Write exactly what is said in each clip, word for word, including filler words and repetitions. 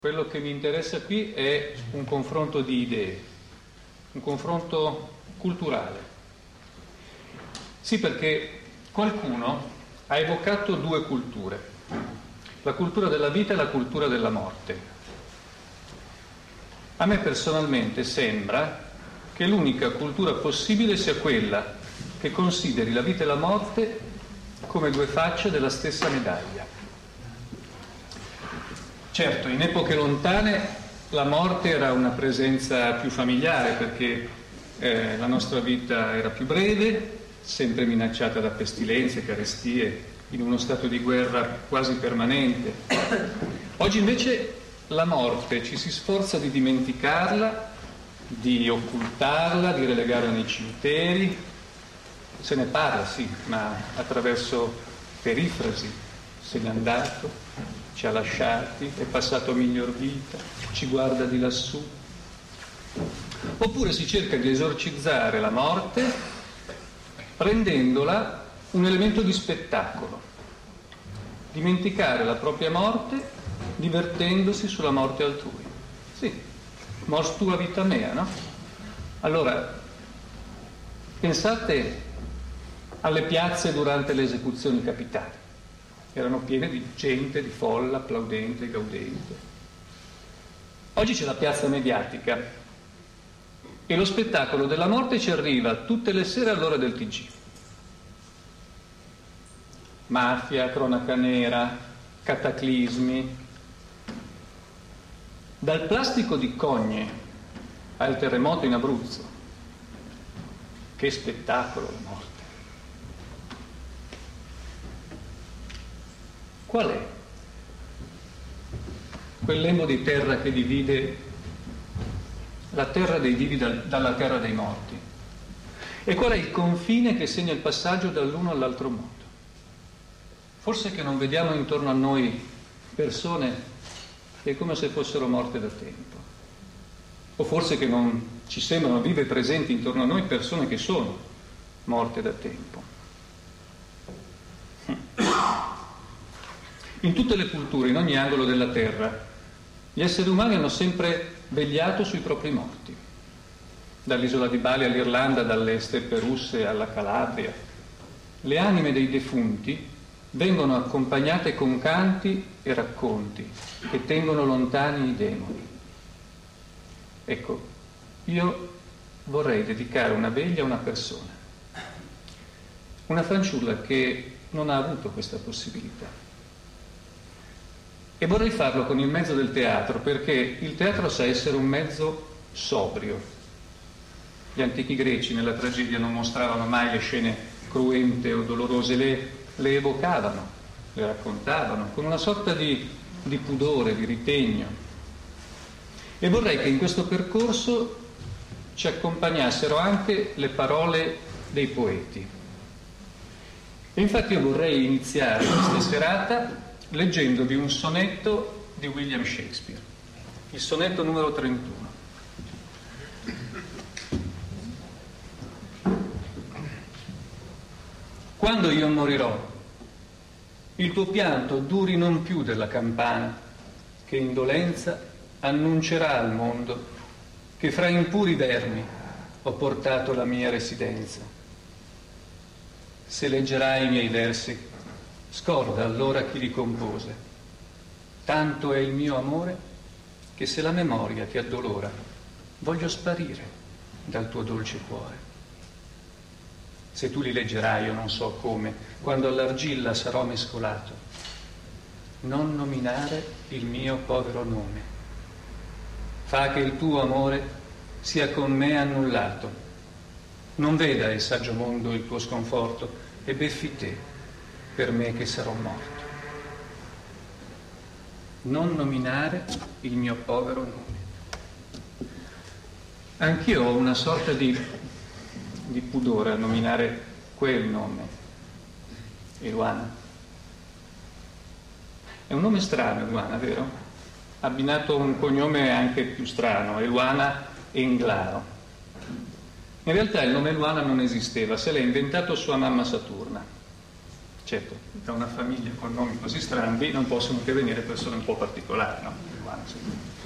Quello che mi interessa qui è un confronto di idee, un confronto culturale. Sì, perché qualcuno ha evocato due culture, la cultura della vita e la cultura della morte. A me personalmente sembra che l'unica cultura possibile sia quella che consideri la vita e la morte come due facce della stessa medaglia. Certo, in epoche lontane la morte era una presenza più familiare perché eh, la nostra vita era più breve, sempre minacciata da pestilenze, carestie, in uno stato di guerra quasi permanente. Oggi invece la morte ci si sforza di dimenticarla, di occultarla, di relegarla nei cimiteri. Se ne parla, sì, ma attraverso perifrasi. Se n'è andato, ci ha lasciati, è passato a miglior vita, ci guarda di lassù. Oppure si cerca di esorcizzare la morte rendendola un elemento di spettacolo, dimenticare la propria morte divertendosi sulla morte altrui. Sì, mors tua vita mea, no? Allora, pensate alle piazze durante le esecuzioni capitali. Erano piene di gente, di folla, applaudente, gaudente. Oggi c'è la piazza mediatica e lo spettacolo della morte ci arriva tutte le sere all'ora del T G. Mafia, cronaca nera, cataclismi. Dal plastico di Cogne al terremoto in Abruzzo. Che spettacolo la morte. Qual è quel lembo di terra che divide la terra dei vivi dal, dalla terra dei morti? E qual è il confine che segna il passaggio dall'uno all'altro mondo? Forse che non vediamo intorno a noi persone che è come se fossero morte da tempo, o forse che non ci sembrano vive e presenti intorno a noi persone che sono morte da tempo. In tutte le culture, in ogni angolo della terra, gli esseri umani hanno sempre vegliato sui propri morti. Dall'isola di Bali all'Irlanda, dalle steppe russe alla Calabria. Le anime dei defunti vengono accompagnate con canti e racconti che tengono lontani i demoni. Ecco, io vorrei dedicare una veglia a una persona, una fanciulla che non ha avuto questa possibilità. E vorrei farlo con il mezzo del teatro, perché il teatro sa essere un mezzo sobrio. Gli antichi greci nella tragedia non mostravano mai le scene cruente o dolorose, le, le evocavano, le raccontavano, con una sorta di, di pudore, di ritegno. E vorrei che in questo percorso ci accompagnassero anche le parole dei poeti. E infatti io vorrei iniziare questa serata leggendovi un sonetto di William Shakespeare, il sonetto numero trentuno. Quando io morirò, il tuo pianto duri non più della campana, che indolenza annuncerà al mondo che fra impuri vermi ho portato la mia residenza. Se leggerai i miei versi, scorda allora chi li compose. Tanto è il mio amore che se la memoria ti addolora, voglio sparire dal tuo dolce cuore. Se tu li leggerai, io non so come, quando all'argilla sarò mescolato, non nominare il mio povero nome. Fa che il tuo amore sia con me annullato. Non veda il saggio mondo il tuo sconforto e beffi te per me che sarò morto. Non nominare il mio povero nome. Anch'io ho una sorta di, di pudore a nominare quel nome, Eluana. È un nome strano, Eluana, vero? Abbinato a un cognome anche più strano, Eluana Englaro. In realtà il nome Eluana non esisteva, se l'ha inventato sua mamma Saturna. Certo, da una famiglia con nomi così strani non possono che venire persone un po' particolari, no? Eluana, sì.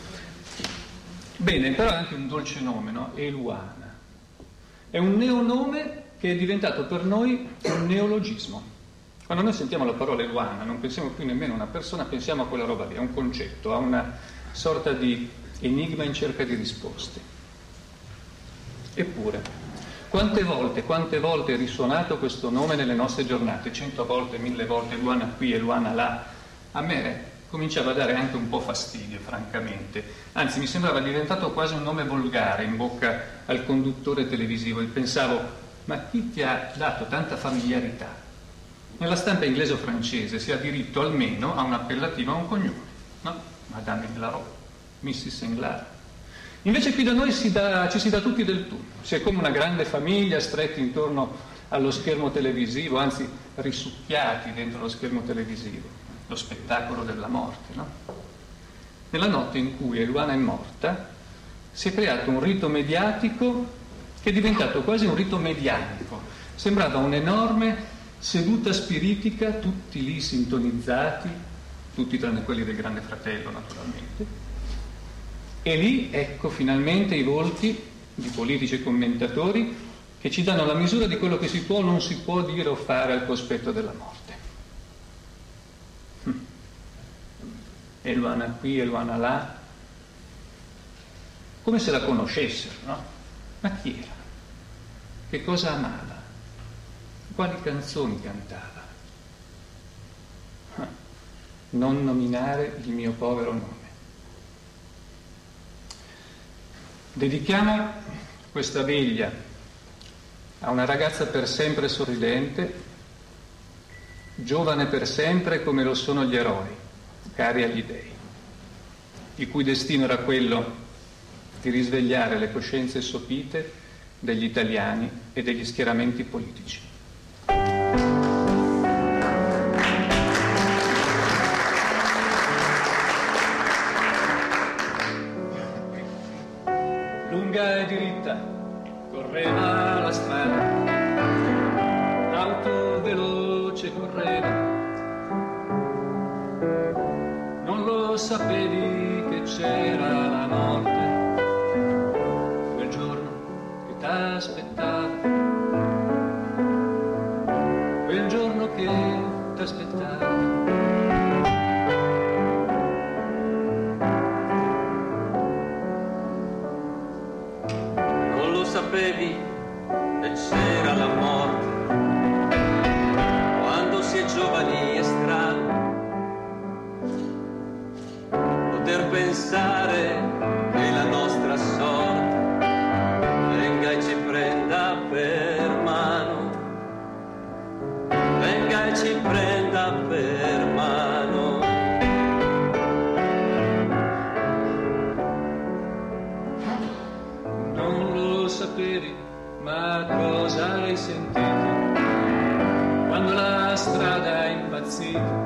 Bene, però è anche un dolce nome, no? Eluana. È un neonome che è diventato per noi un neologismo. Quando noi sentiamo la parola Eluana non pensiamo più nemmeno a una persona, pensiamo a quella roba lì, a un concetto, a una sorta di enigma in cerca di risposte. Eppure, quante volte, quante volte è risuonato questo nome nelle nostre giornate? Cento volte, mille volte, Eluana qui, Eluana là. A me cominciava a dare anche un po' fastidio, francamente. Anzi, mi sembrava diventato quasi un nome volgare in bocca al conduttore televisivo. E pensavo, ma chi ti ha dato tanta familiarità? Nella stampa inglese o francese si ha diritto almeno a un appellativo, a un cognome, no? Madame Inglarot, missus Inglar. Invece qui da noi si dà, ci si dà tutti del tu. Si è come una grande famiglia stretti intorno allo schermo televisivo, anzi risucchiati dentro lo schermo televisivo. Lo spettacolo della morte, no? Nella notte in cui Eluana è morta si è creato un rito mediatico che è diventato quasi un rito medianico. Sembrava un'enorme seduta spiritica, tutti lì sintonizzati, tutti tranne quelli del Grande Fratello naturalmente, e lì ecco finalmente i volti di politici e commentatori che ci danno la misura di quello che si può o non si può dire o fare al cospetto della morte. Eluana qui, Eluana là, come se la conoscessero, no? Ma chi era? Che cosa amava? Quali canzoni cantava? Non nominare il mio povero nome. Dedichiamo questa veglia a una ragazza per sempre sorridente, giovane per sempre come lo sono gli eroi, cari agli dei, il cui destino era quello di risvegliare le coscienze sopite degli italiani e degli schieramenti politici. Lunga e diritta correva la strada, l'auto veloce correva. Non lo sapevi che c'era la morte, quel giorno che t'aspettava, quel giorno che t'aspettava. Non lo sapevi che c'era la morte, quando si è giovani e strani, poter pensare che la nostra sorte venga e ci prenda per mano, venga e ci prenda per mano. Non lo sapevi, ma cosa hai sentito quando la strada è impazzita?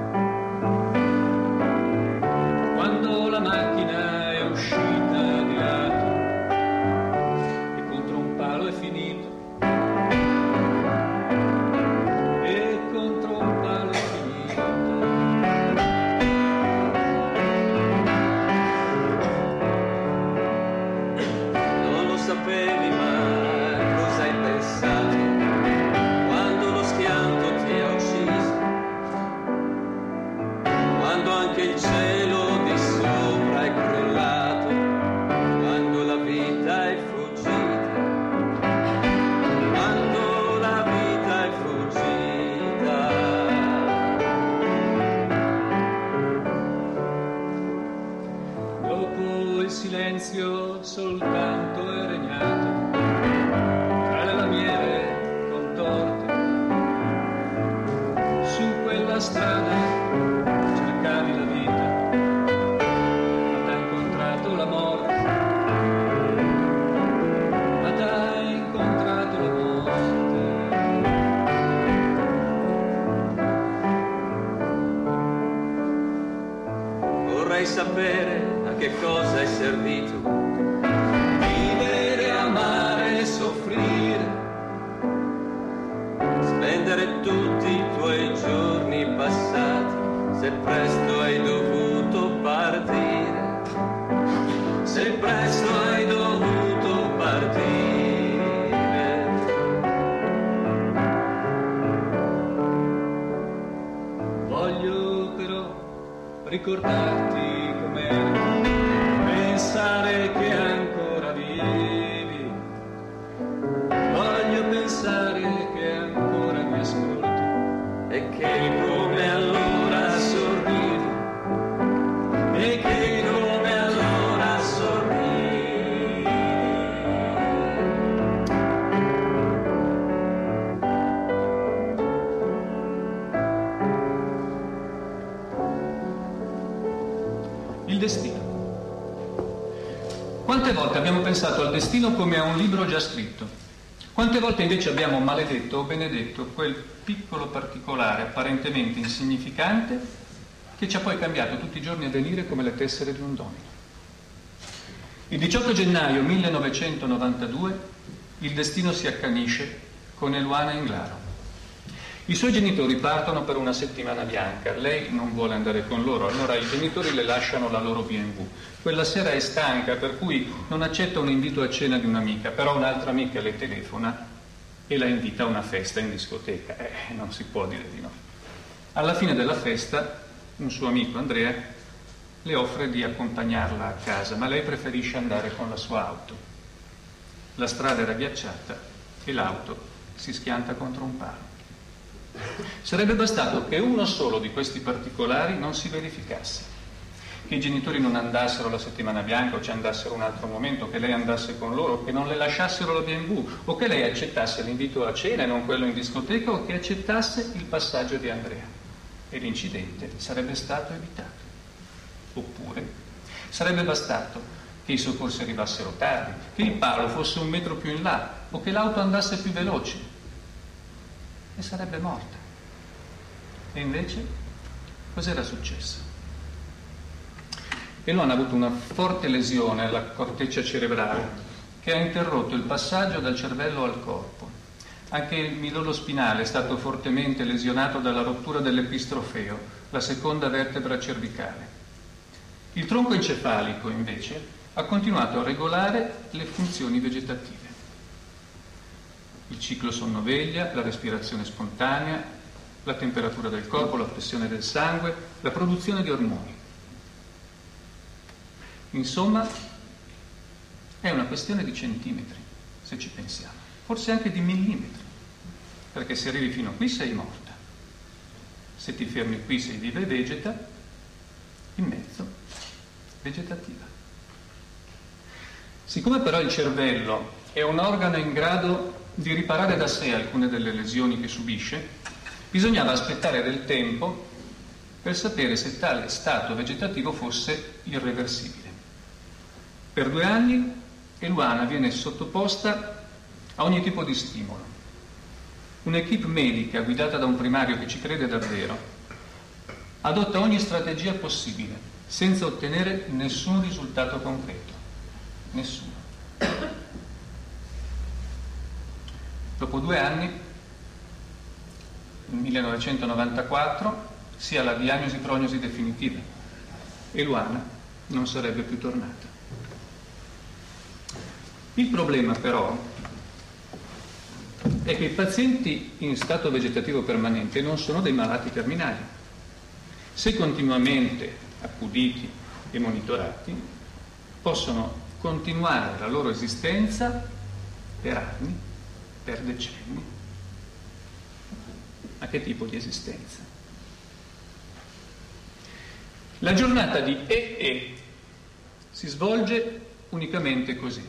Quando la macchina è uscita di lato e contro un palo è finito, e contro un palo è finito. Non lo sapevi, ma cosa hai pensato quando lo schianto ti ha ucciso? Quando anche il cielo di sopra è crollato, quando la vita è fuggita, quando la vita è fuggita. Dopo il silenzio soltanto è regnato tra le lamiere contorte. Su quella strada cercavi la vita, ma t'ha incontrato la morte, ma t'ha incontrato la morte. Vorrei sapere a che cosa è servito vivere, amare e soffrire, spendere tutti i tuoi giorni passati, se presto hai dovuto partire. se presto hai dovuto partire. Voglio però ricordarti com'era, pensare che ancora vivi, voglio pensare che ancora mi ascolti e che come allora sorridi, e che come allora sorridi. Il destino. Quante volte abbiamo pensato al destino come a un libro già scritto? Quante volte invece abbiamo maledetto o benedetto quel piccolo particolare apparentemente insignificante che ci ha poi cambiato tutti i giorni a venire come le tessere di un domino? Il diciotto gennaio millenovecentonovantadue il destino si accanisce con Eluana Englaro. I suoi genitori partono per una settimana bianca, lei non vuole andare con loro, allora i genitori le lasciano la loro B and W. Quella sera è stanca, per cui non accetta un invito a cena di un'amica, però un'altra amica le telefona e la invita a una festa in discoteca. Eh, non si può dire di no. Alla fine della festa, un suo amico, Andrea, le offre di accompagnarla a casa, ma lei preferisce andare con la sua auto. La strada era ghiacciata e l'auto si schianta contro un palo. Sarebbe bastato che uno solo di questi particolari non si verificasse, che i genitori non andassero la settimana bianca o ci andassero un altro momento, che lei andasse con loro, che non le lasciassero la B and W, o che lei accettasse l'invito a cena e non quello in discoteca, o che accettasse il passaggio di Andrea, e l'incidente sarebbe stato evitato. Oppure sarebbe bastato che i soccorsi arrivassero tardi, che il palo fosse un metro più in là, o che l'auto andasse più veloce, e sarebbe morta. E invece cos'era successo? Eluana ha avuto una forte lesione alla corteccia cerebrale che ha interrotto il passaggio dal cervello al corpo. Anche il midollo spinale è stato fortemente lesionato dalla rottura dell'epistrofeo, la seconda vertebra cervicale. Il tronco encefalico, invece, ha continuato a regolare le funzioni vegetative. Il ciclo sonno-veglia, la respirazione spontanea, la temperatura del corpo, la pressione del sangue, la produzione di ormoni. Insomma, è una questione di centimetri, se ci pensiamo, forse anche di millimetri, perché se arrivi fino a qui sei morta, se ti fermi qui sei viva e vegeta, in mezzo vegetativa. Siccome però il cervello è un organo in grado di riparare da sé alcune delle lesioni che subisce, bisognava aspettare del tempo per sapere se tale stato vegetativo fosse irreversibile. Per due anni Eluana viene sottoposta a ogni tipo di stimolo. Un'equipe medica guidata da un primario che ci crede davvero adotta ogni strategia possibile senza ottenere nessun risultato concreto. Nessuno. Dopo due anni, nel millenovecentonovantaquattro, si ha la diagnosi-prognosi definitiva. Eluana non sarebbe più tornata. Il problema però è che i pazienti in stato vegetativo permanente non sono dei malati terminali. Se continuamente accuditi e monitorati, possono continuare la loro esistenza per anni, per decenni. Ma che tipo di esistenza? La giornata di E E si svolge unicamente così.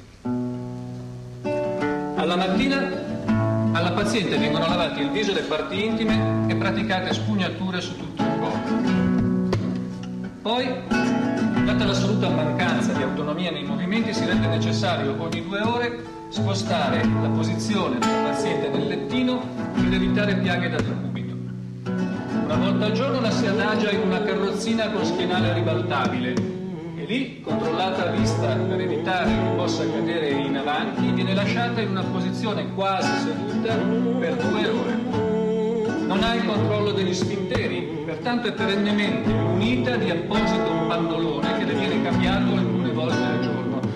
Alla mattina alla paziente vengono lavati il viso e le parti intime e praticate spugnature su tutto il corpo. Poi, data l'assoluta mancanza di autonomia nei movimenti, si rende necessario ogni due ore spostare la posizione del paziente nel lettino per evitare piaghe da decubito. Una volta al giorno la si adagia in una carrozzina con schienale ribaltabile e lì, controllata a vista per evitare che possa cadere in avanti, viene lasciata in una posizione quasi seduta per due ore. Non ha il controllo degli sfinteri, pertanto è perennemente munita di apposito pannolone che le viene cambiato alcune volte al giorno.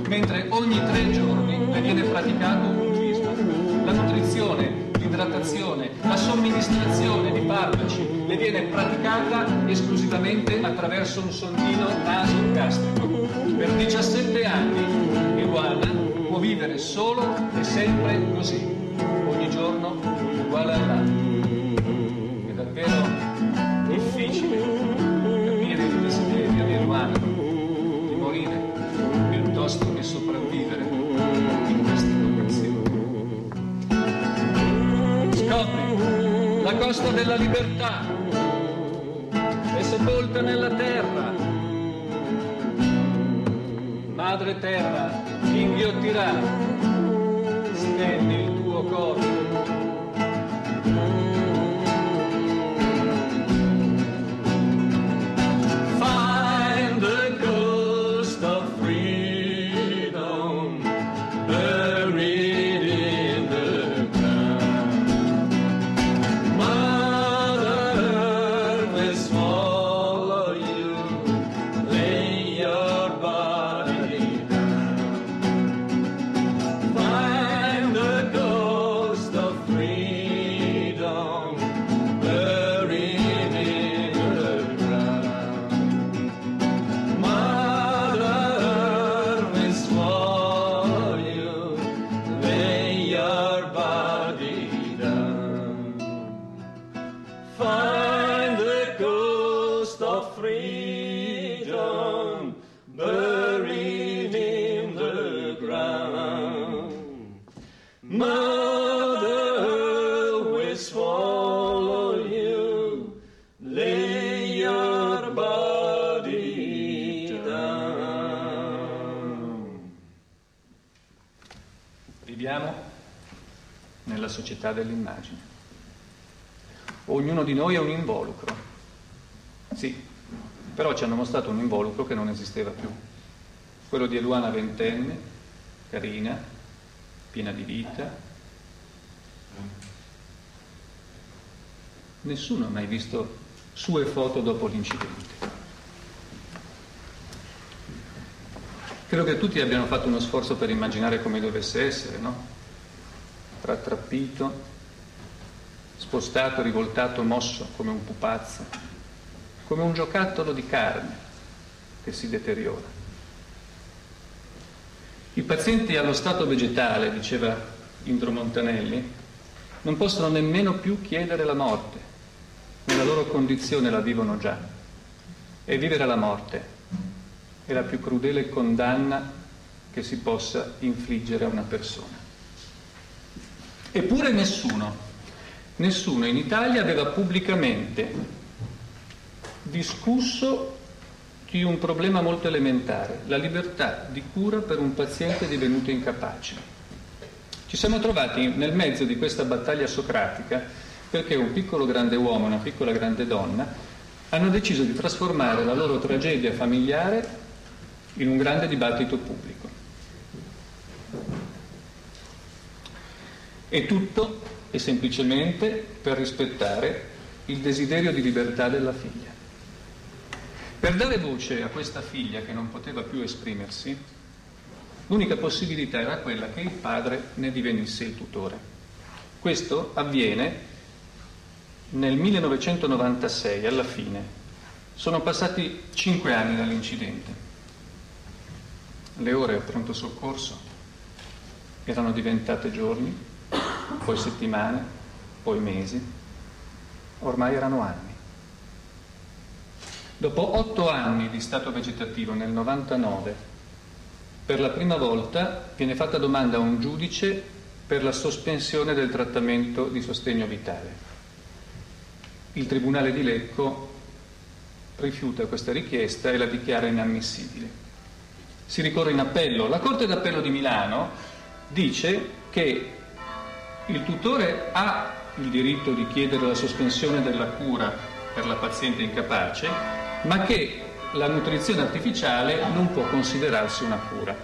ogni tre giorni le viene praticato un mugisma. La nutrizione, l'idratazione, la somministrazione di farmaci le viene praticata esclusivamente attraverso un sondino nasogastrico. Per diciassette anni Eluana può vivere solo e sempre così, ogni giorno uguale all'altro. È davvero difficile capire il desiderio di Eluana di morire piuttosto che sopravvivere in queste condizioni. Scopri la costa della libertà, è sepolta nella terra. Madre terra, inghiottirà, stendi il tuo corpo. Find the ghost of freedom buried in the ground. Mother Earth will swallow you, lay your body down. Find the ghost of freedom buried in the ground. Mother Earth will swallow you, lay your body down. Find the ghost of freedom buried in the ground. Mother Earth will swallow you, lay your body down. Viviamo nella società dell'immagine. Ognuno di noi è un involucro. Sì, però ci hanno mostrato un involucro che non esisteva più. Quello di Eluana ventenne, carina, piena di vita. Nessuno ha mai visto sue foto dopo l'incidente. Credo che tutti abbiano fatto uno sforzo per immaginare come dovesse essere, no? Rattrappito, spostato, rivoltato, mosso come un pupazzo, come un giocattolo di carne che si deteriora. I pazienti allo stato vegetale, diceva Indro Montanelli, non possono nemmeno più chiedere la morte. Nella loro condizione la vivono già. E vivere la morte è la più crudele condanna che si possa infliggere a una persona. Eppure nessuno, nessuno in Italia aveva pubblicamente discusso di un problema molto elementare, la libertà di cura per un paziente divenuto incapace. Ci siamo trovati nel mezzo di questa battaglia socratica perché un piccolo grande uomo e una piccola grande donna hanno deciso di trasformare la loro tragedia familiare in un grande dibattito pubblico. E tutto è semplicemente per rispettare il desiderio di libertà della figlia. Per dare voce a questa figlia che non poteva più esprimersi, l'unica possibilità era quella che il padre ne divenisse il tutore. Questo avviene nel millenovecentonovantasei, alla fine. Sono passati cinque anni dall'incidente. Le ore al pronto soccorso erano diventate giorni, poi settimane, poi mesi, ormai erano anni. Dopo otto anni di stato vegetativo, nel novantanove, per la prima volta viene fatta domanda a un giudice per la sospensione del trattamento di sostegno vitale. Il Tribunale di Lecco rifiuta questa richiesta e la dichiara inammissibile. Si ricorre in appello. La Corte d'Appello di Milano dice che il tutore ha il diritto di chiedere la sospensione della cura per la paziente incapace, ma che la nutrizione artificiale non può considerarsi una cura.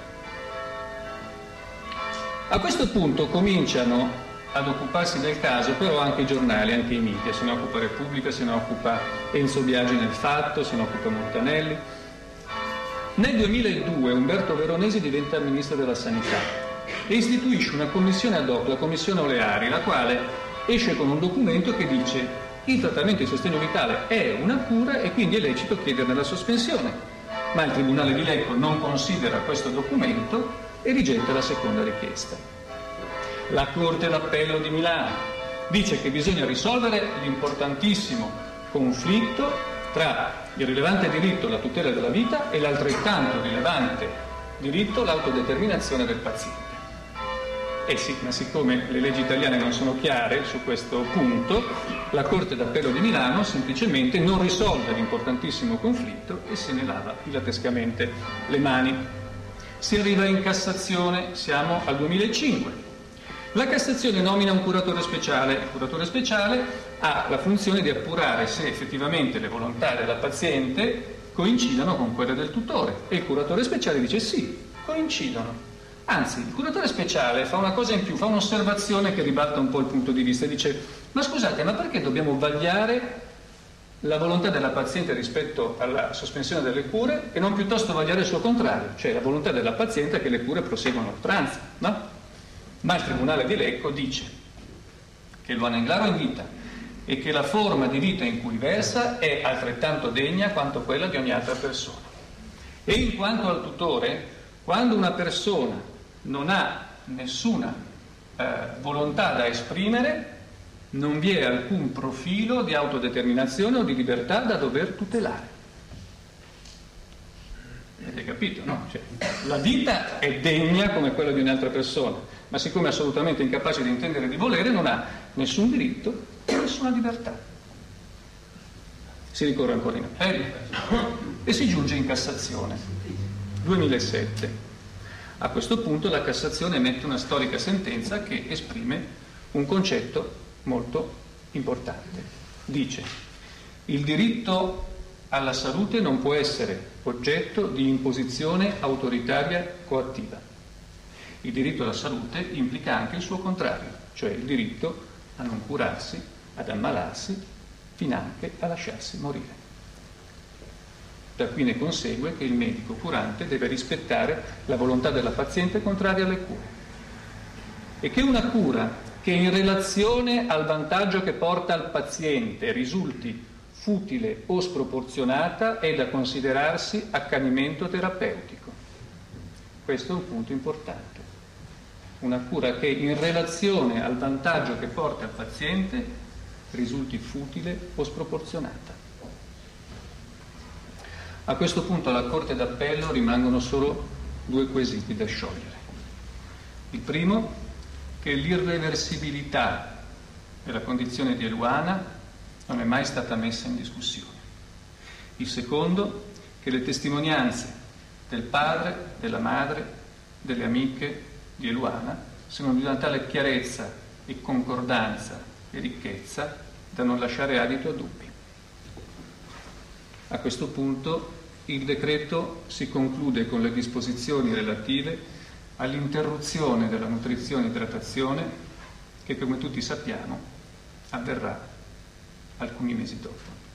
A questo punto cominciano ad occuparsi del caso però anche i giornali, anche i media. Se ne occupa Repubblica, se ne occupa Enzo Biagi nel Fatto, se ne occupa Montanelli. Nel duemiladue Umberto Veronesi diventa ministro della Sanità e istituisce una commissione ad hoc, la commissione Oleari, la quale esce con un documento che dice: il trattamento di sostegno vitale è una cura e quindi è lecito chiederne la sospensione. Ma il Tribunale di Lecco non considera questo documento e rigetta la seconda richiesta. La Corte d'Appello di Milano dice che bisogna risolvere l'importantissimo conflitto tra il rilevante diritto alla tutela della vita e l'altrettanto rilevante diritto all'autodeterminazione del paziente. Eh sì, ma siccome le leggi italiane non sono chiare su questo punto, la Corte d'Appello di Milano semplicemente non risolve l'importantissimo conflitto e se ne lava pilatescamente le mani. Si arriva in Cassazione, siamo al duemilacinque. La Cassazione nomina un curatore speciale. Il curatore speciale ha la funzione di appurare se effettivamente le volontà della paziente coincidano con quelle del tutore e il curatore speciale dice sì, coincidono. Anzi, il curatore speciale fa una cosa in più, fa un'osservazione che ribalta un po' il punto di vista, dice: ma scusate, ma perché dobbiamo vagliare la volontà della paziente rispetto alla sospensione delle cure e non piuttosto vagliare il suo contrario, cioè la volontà della paziente che le cure proseguano a oltranza, no? Ma il Tribunale di Lecco dice che Luana Englaro è in vita e che la forma di vita in cui versa è altrettanto degna quanto quella di ogni altra persona. E in quanto al tutore, quando una persona non ha nessuna eh, volontà da esprimere, non vi è alcun profilo di autodeterminazione o di libertà da dover tutelare. Avete capito, no? Cioè, la vita è degna come quella di un'altra persona, ma siccome è assolutamente incapace di intendere e di volere, non ha nessun diritto e nessuna libertà. Si ricorre ancora in appello e si giunge in Cassazione. duemilasette. A questo punto la Cassazione emette una storica sentenza che esprime un concetto molto importante. Dice: il diritto alla salute non può essere oggetto di imposizione autoritaria coattiva. Il diritto alla salute implica anche il suo contrario, cioè il diritto a non curarsi, ad ammalarsi, finanche a lasciarsi morire. Da qui ne consegue che il medico curante deve rispettare la volontà della paziente contraria alle cure e che una cura che in relazione al vantaggio che porta al paziente risulti futile o sproporzionata è da considerarsi accanimento terapeutico. Questo è un punto importante. Una cura che in relazione al vantaggio che porta al paziente risulti futile o sproporzionata. A questo punto alla Corte d'Appello rimangono solo due quesiti da sciogliere. Il primo, che l'irreversibilità della condizione di Eluana non è mai stata messa in discussione. Il secondo, che le testimonianze del padre, della madre, delle amiche di Eluana sono di una tale chiarezza e concordanza e ricchezza da non lasciare adito a dubbi. A questo punto il decreto si conclude con le disposizioni relative all'interruzione della nutrizione e idratazione che, come tutti sappiamo, avverrà alcuni mesi dopo.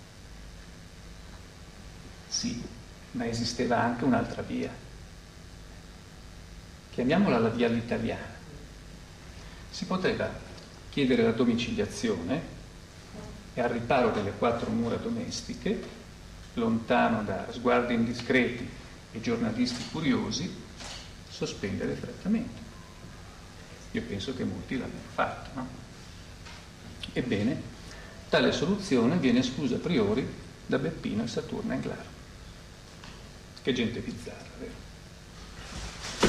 Sì, ma esisteva anche un'altra via. Chiamiamola la via all'italiana. Si poteva chiedere la domiciliazione e al riparo delle quattro mura domestiche, lontano da sguardi indiscreti e giornalisti curiosi, sospendere il trattamento. Io penso che molti l'abbiano fatto, no? Ebbene, tale soluzione viene esclusa a priori da Beppino e Saturna Englaro. Che gente bizzarra, vero?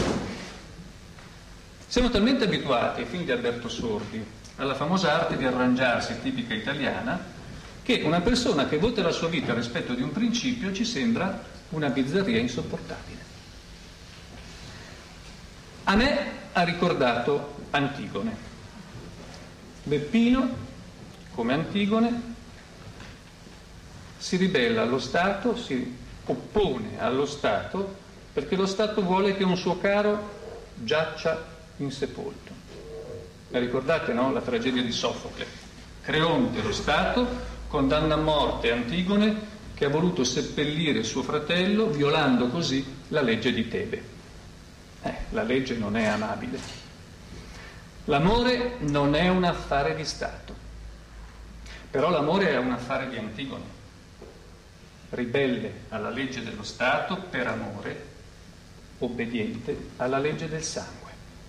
Siamo talmente abituati ai film di Alberto Sordi, alla famosa arte di arrangiarsi tipica italiana, che una persona che vota la sua vita al rispetto di un principio ci sembra una bizzarria insopportabile. A me ha ricordato Antigone. Beppino, come Antigone, si ribella allo Stato, si oppone allo Stato perché lo Stato vuole che un suo caro giaccia insepolto. La ricordate, no? La tragedia di Sofocle. Creonte, lo Stato, condanna a morte Antigone che ha voluto seppellire suo fratello violando così la legge di Tebe. Eh, la legge non è amabile. L'amore non è un affare di Stato, però l'amore è un affare di Antigone, ribelle alla legge dello Stato per amore, obbediente alla legge del sangue.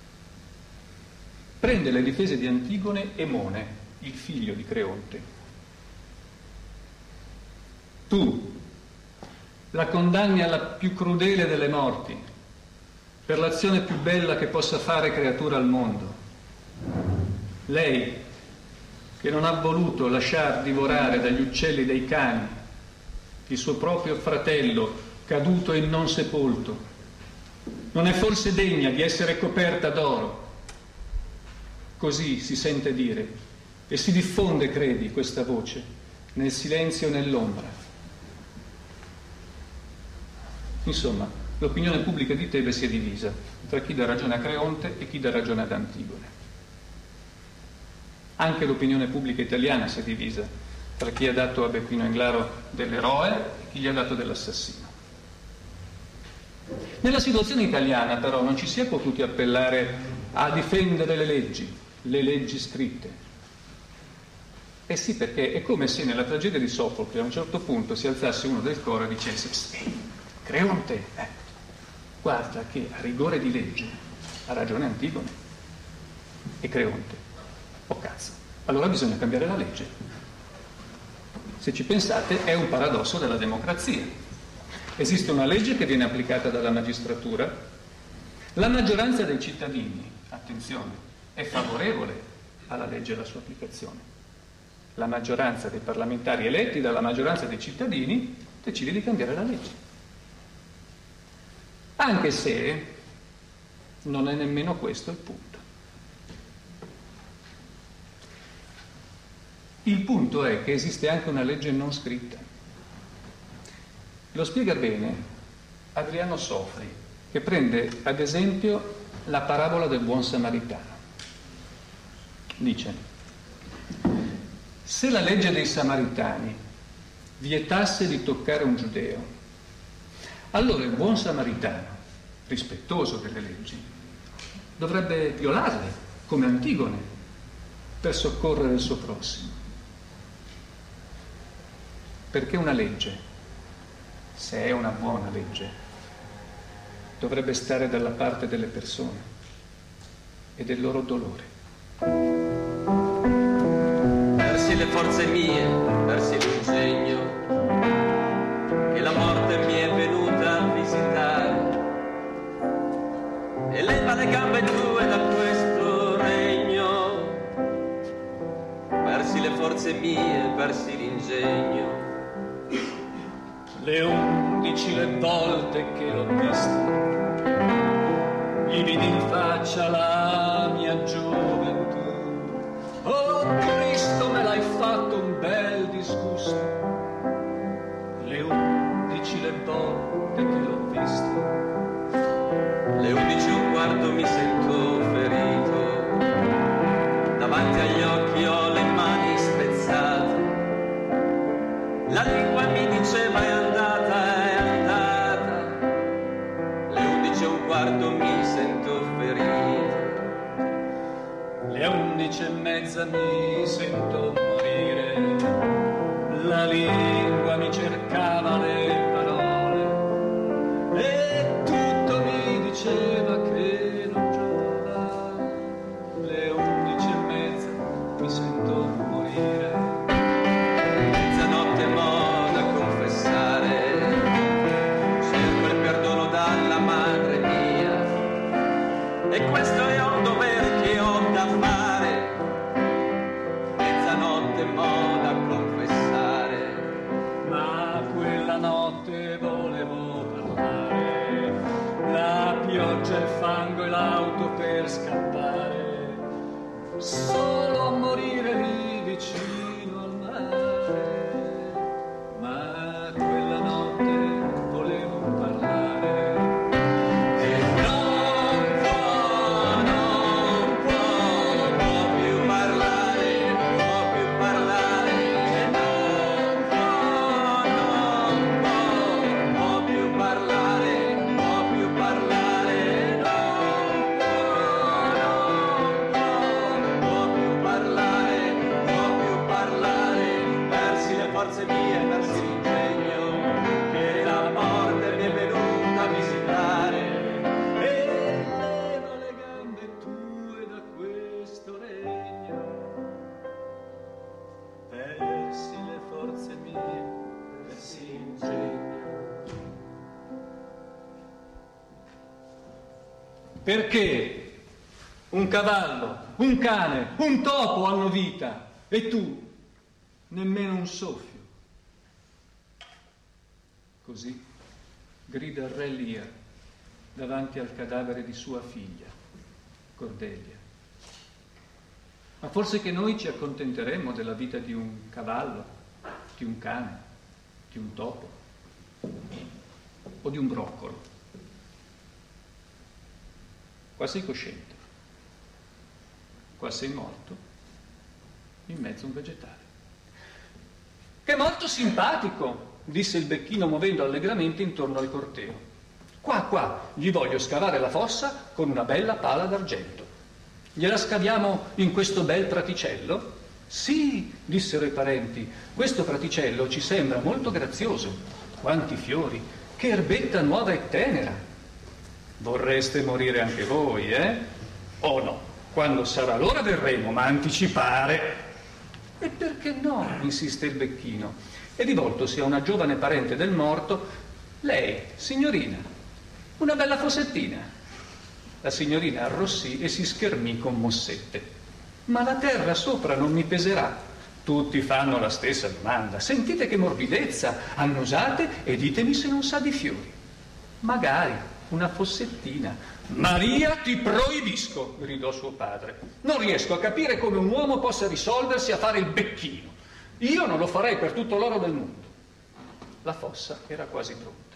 Prende le difese di Antigone Emone, il figlio di Creonte. Tu la condanni alla più crudele delle morti, per l'azione più bella che possa fare creatura al mondo. Lei, che non ha voluto lasciar divorare dagli uccelli dei cani il suo proprio fratello caduto e non sepolto, non è forse degna di essere coperta d'oro? Così si sente dire, e si diffonde, credi, questa voce, nel silenzio e nell'ombra. Insomma, l'opinione pubblica di Tebe si è divisa tra chi dà ragione a Creonte e chi dà ragione ad Antigone. Anche l'opinione pubblica italiana si è divisa tra chi ha dato a Beppino Englaro dell'eroe e chi gli ha dato dell'assassino. Nella situazione italiana, però, non ci si è potuti appellare a difendere le leggi, le leggi scritte. Eh sì, perché è come se nella tragedia di Sofocle a un certo punto si alzasse uno del coro e dicesse: Creonte, eh, guarda che a rigore di legge ha ragione Antigone. E Creonte: oh cazzo, allora bisogna cambiare la legge. Se ci pensate, è un paradosso della democrazia. Esiste una legge che viene applicata dalla magistratura, la maggioranza dei cittadini, attenzione, è favorevole alla legge e alla sua applicazione. La maggioranza dei parlamentari eletti dalla maggioranza dei cittadini decide di cambiare la legge. Anche se non è nemmeno questo il punto. Il punto è che esiste anche una legge non scritta. Lo spiega bene Adriano Sofri, che prende ad esempio la parabola del buon samaritano. Dice: se la legge dei Samaritani vietasse di toccare un giudeo, allora il buon samaritano, rispettoso delle leggi, dovrebbe violarle, come Antigone, per soccorrere il suo prossimo. Perché una legge, se è una buona legge, dovrebbe stare dalla parte delle persone e del loro dolore. Persi le forze mie, persi l'ingegno, che la morte mi è venuta a visitare, e leva le gambe tue da questo regno. Persi le forze mie, persi l'ingegno. Le undici le volte che l'ho vista, gli vidi in faccia la mia gioventù. Oh Cristo, me l'hai fatto un bel disgusto. Le undici le volte che l'ho vista, le undici e un quarto mi sento ferito, davanti agli occhi ho le mani spezzate, la lingua mi diceva è andata, è andata, le undici e un quarto mi sento ferito, le undici e mezza mi sento morire, la lingua mi cercava le parole e tutto mi diceva che non giova, le undici e mezza mi sento morire. Mezzanotte mo da confessare, cerco il perdono dalla madre mia, e questo è un dovere che ho da fare. Mezzanotte mo da confessare, Ma quella notte volevo parlare, la pioggia, il fango e l'auto per scappare, solo a morire lì vicino al mare. Ma quella notte volevo parlare e non può, non può, può più parlare, può più parlare, e non può, non può, può più parlare, può Perché un cavallo, un cane, un topo hanno vita e tu nemmeno un soffio? Così grida il re Lear davanti al cadavere di sua figlia, Cordelia. Ma forse che noi ci accontenteremmo della vita di un cavallo, di un cane, di un topo o di un broccolo. Qua sei cosciente, qua sei morto, in mezzo a un vegetale. Che molto simpatico, disse il becchino muovendo allegramente intorno al corteo. Qua, qua, gli voglio scavare la fossa con una bella pala d'argento. Gliela scaviamo in questo bel praticello? Sì, dissero i parenti, questo praticello ci sembra molto grazioso. Quanti fiori, che erbetta nuova e tenera. Vorreste morire anche voi, eh? O no? Quando sarà l'ora verremo, ma anticipare. E perché no? Insiste il becchino. E rivoltosi a una giovane parente del morto, lei, signorina, una bella fossettina. La signorina arrossì e si schermì con mossette. Ma la terra sopra non mi peserà. Tutti fanno la stessa domanda. Sentite che morbidezza, annusate e ditemi se non sa di fiori. Magari una fossettina. Maria, ti proibisco, gridò suo padre. Non riesco a capire come un uomo possa risolversi a fare il becchino. Io non lo farei per tutto l'oro del mondo. La fossa era quasi pronta.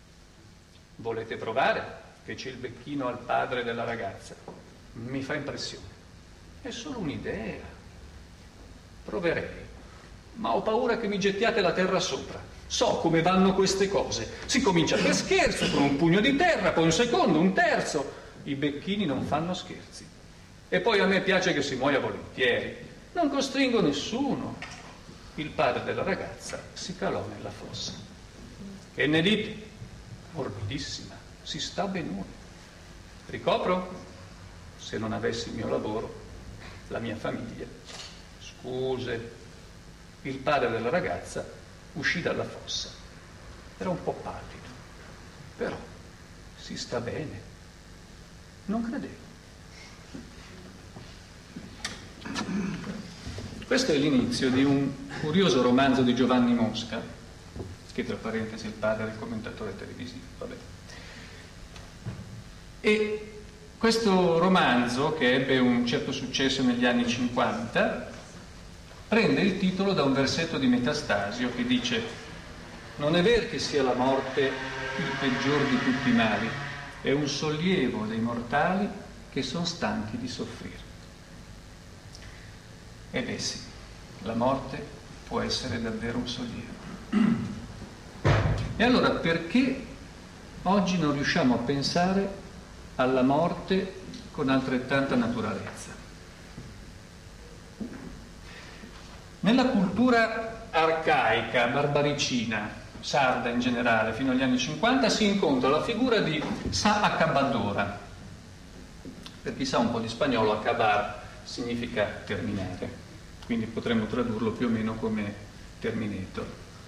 Volete provare? Fece il becchino al padre della ragazza. Mi fa impressione. È solo un'idea. Proverei, ma ho paura che mi gettiate la terra sopra. So come vanno queste cose. Si comincia per scherzo, con un pugno di terra, poi un secondo, un terzo. I becchini non fanno scherzi. E poi a me piace che si muoia volentieri. Non costringo nessuno. Il padre della ragazza si calò nella fossa. Che ne dite? Morbidissima, si sta benone. Ricopro? Se non avessi il mio lavoro, la mia famiglia. Scuse. Il padre della ragazza uscì dalla fossa. Era un po' pallido, però si sta bene. Non credevo. Questo è l'inizio di un curioso romanzo di Giovanni Mosca, che tra parentesi è il padre del commentatore televisivo. Vabbè. E questo romanzo, che ebbe un certo successo negli anni cinquanta, prende il titolo da un versetto di Metastasio che dice: non è vero che sia la morte il peggior di tutti i mali, è un sollievo dei mortali che sono stanchi di soffrire. E beh sì, la morte può essere davvero un sollievo. E allora perché oggi non riusciamo a pensare alla morte con altrettanta naturalezza? Nella cultura arcaica, barbaricina, sarda in generale, fino agli anni cinquanta, si incontra la figura di Sa Acabadora. Per chi sa un po' di spagnolo, acabar significa terminare, quindi potremmo tradurlo più o meno come Terminator.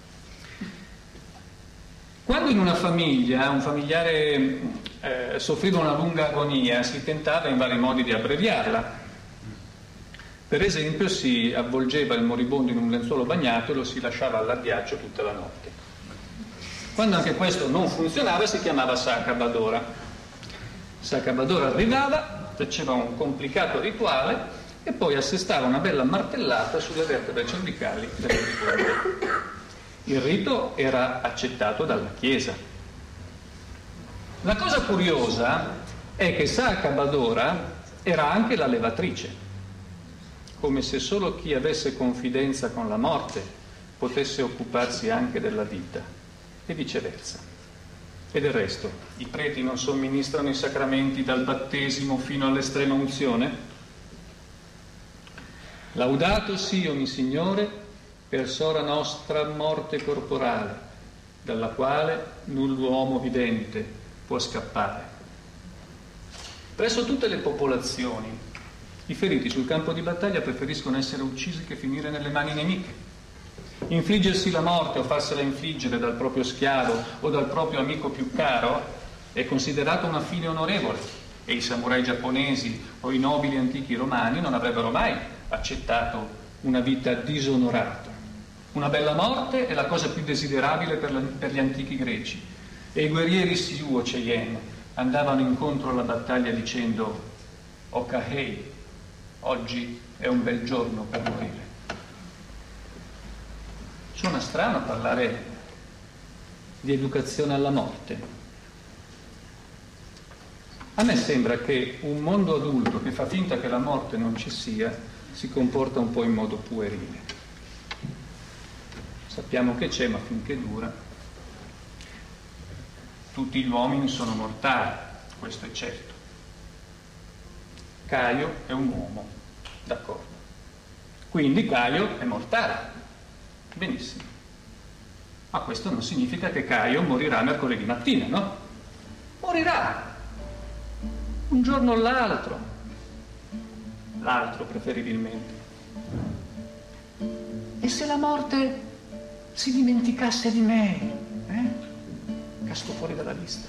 Quando in una famiglia un familiare eh, soffriva una lunga agonia, si tentava in vari modi di abbreviarla. Per esempio si avvolgeva il moribondo in un lenzuolo bagnato e lo si lasciava all'addiaccio tutta la notte. Quando anche questo non funzionava si chiamava Sa Acabadora. Sa Acabadora arrivava, faceva un complicato rituale e poi assestava una bella martellata sulle vertebre cervicali del moribondo. Il rito era accettato dalla Chiesa. La cosa curiosa è che Sa Acabadora era anche la levatrice, come se solo chi avesse confidenza con la morte potesse occuparsi anche della vita, e viceversa. E del resto, i preti non somministrano i sacramenti dal battesimo fino all'estrema unzione? Laudato sia ogni Signore per sora nostra morte corporale, dalla quale null'uomo vivente può scappare. Presso tutte le popolazioni, i feriti sul campo di battaglia preferiscono essere uccisi che finire nelle mani nemiche. Infliggersi la morte o farsela infliggere dal proprio schiavo o dal proprio amico più caro è considerato una fine onorevole, e i samurai giapponesi o i nobili antichi romani non avrebbero mai accettato una vita disonorata. Una bella morte è la cosa più desiderabile per, la, per gli antichi greci, e i guerrieri Siu o Cheyenne andavano incontro alla battaglia dicendo Okahei, oggi è un bel giorno per morire. Suona strano parlare di educazione alla morte. A me sembra che un mondo adulto che fa finta che la morte non ci sia si comporta un po' in modo puerile. Sappiamo che c'è, ma finché dura. Tutti gli uomini sono mortali, questo è certo. Caio è un uomo, d'accordo. Quindi Caio è mortale. Benissimo. Ma questo non significa che Caio morirà mercoledì mattina, no? Morirà. Un giorno o l'altro. L'altro preferibilmente. E se la morte si dimenticasse di me? Eh? Casco fuori dalla lista.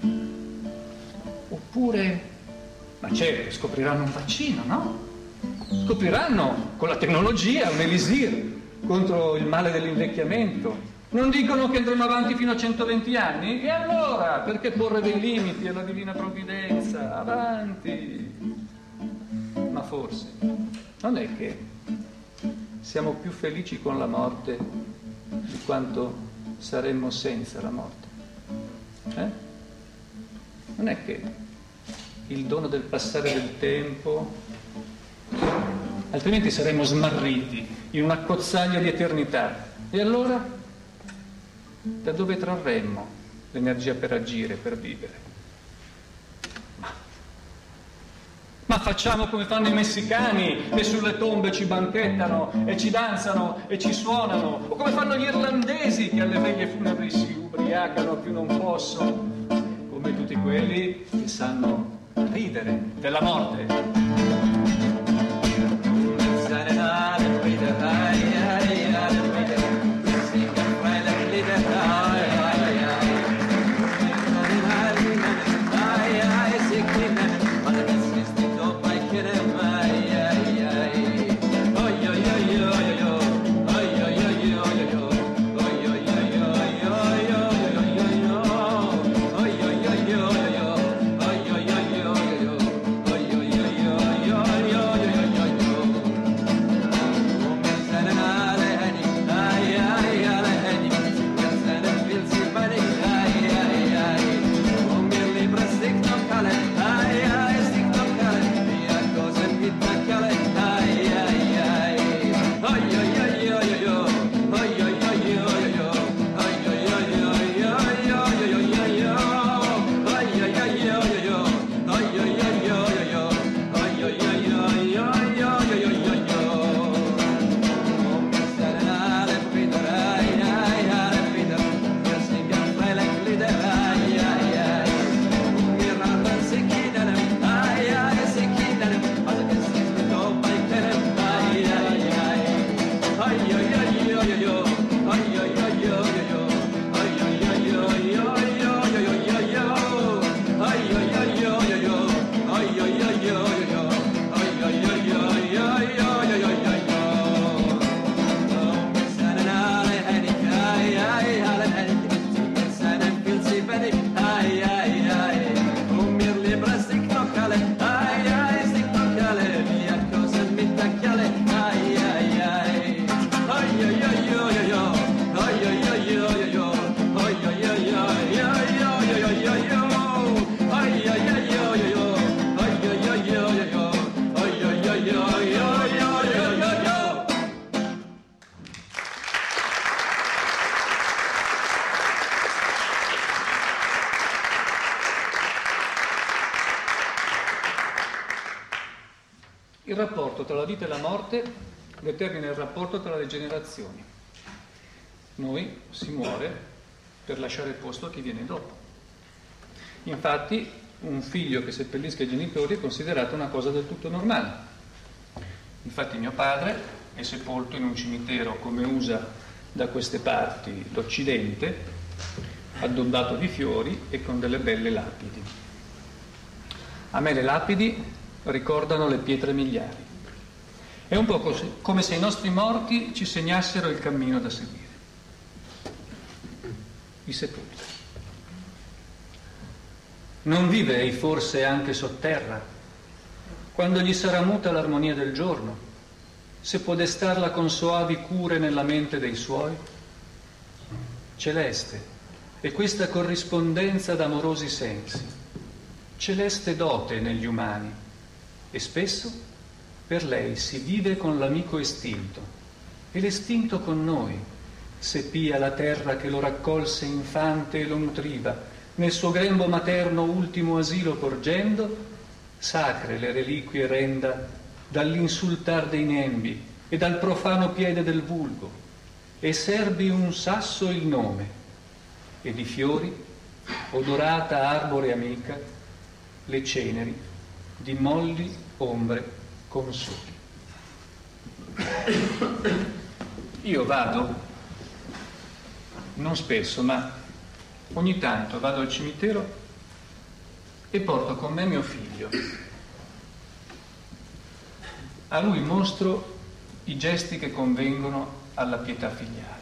Oppure, ma certo, scopriranno un vaccino, no? Scopriranno con la tecnologia un elisir contro il male dell'invecchiamento. Non dicono che andremo avanti fino a centoventi anni? E allora, perché porre dei limiti alla divina provvidenza? Avanti! Ma forse non è che siamo più felici con la morte di quanto saremmo senza la morte? Eh? Non è che il dono del passare del tempo, altrimenti saremmo smarriti in una cozzaglia di eternità. E allora, da dove trarremmo l'energia per agire, per vivere? Ma, ma facciamo come fanno i messicani, che sulle tombe ci banchettano e ci danzano e ci suonano, o come fanno gli irlandesi, che alle veglie funebri si ubriacano più non posso, come tutti quelli che sanno ridere della morte. Il rapporto tra la vita e la morte determina il rapporto tra le generazioni. Noi si muore per lasciare posto a chi viene dopo. Infatti, un figlio che seppellisca i genitori è considerato una cosa del tutto normale. Infatti mio padre è sepolto in un cimitero, come usa da queste parti l'Occidente, addobbato di fiori e con delle belle lapidi. A me le lapidi ricordano le pietre miliari. È un po' così, come se i nostri morti ci segnassero il cammino da seguire. I sepolcri. Non vive ei forse anche sotterra, quando gli sarà muta l'armonia del giorno, se può destarla con soavi cure nella mente dei suoi? Celeste è questa corrispondenza d'amorosi sensi, celeste dote negli umani, e spesso per lei si vive con l'amico estinto, e l'estinto con noi, se pia la terra che lo raccolse infante e lo nutriva, nel suo grembo materno ultimo asilo porgendo, sacre le reliquie renda dall'insultar dei nembi e dal profano piede del vulgo, e serbi un sasso il nome, e di fiori, odorata arbore amica, le ceneri di molli ombre consoli. Io vado, non spesso, ma ogni tanto vado al cimitero e porto con me mio figlio. A lui mostro i gesti che convengono alla pietà filiale.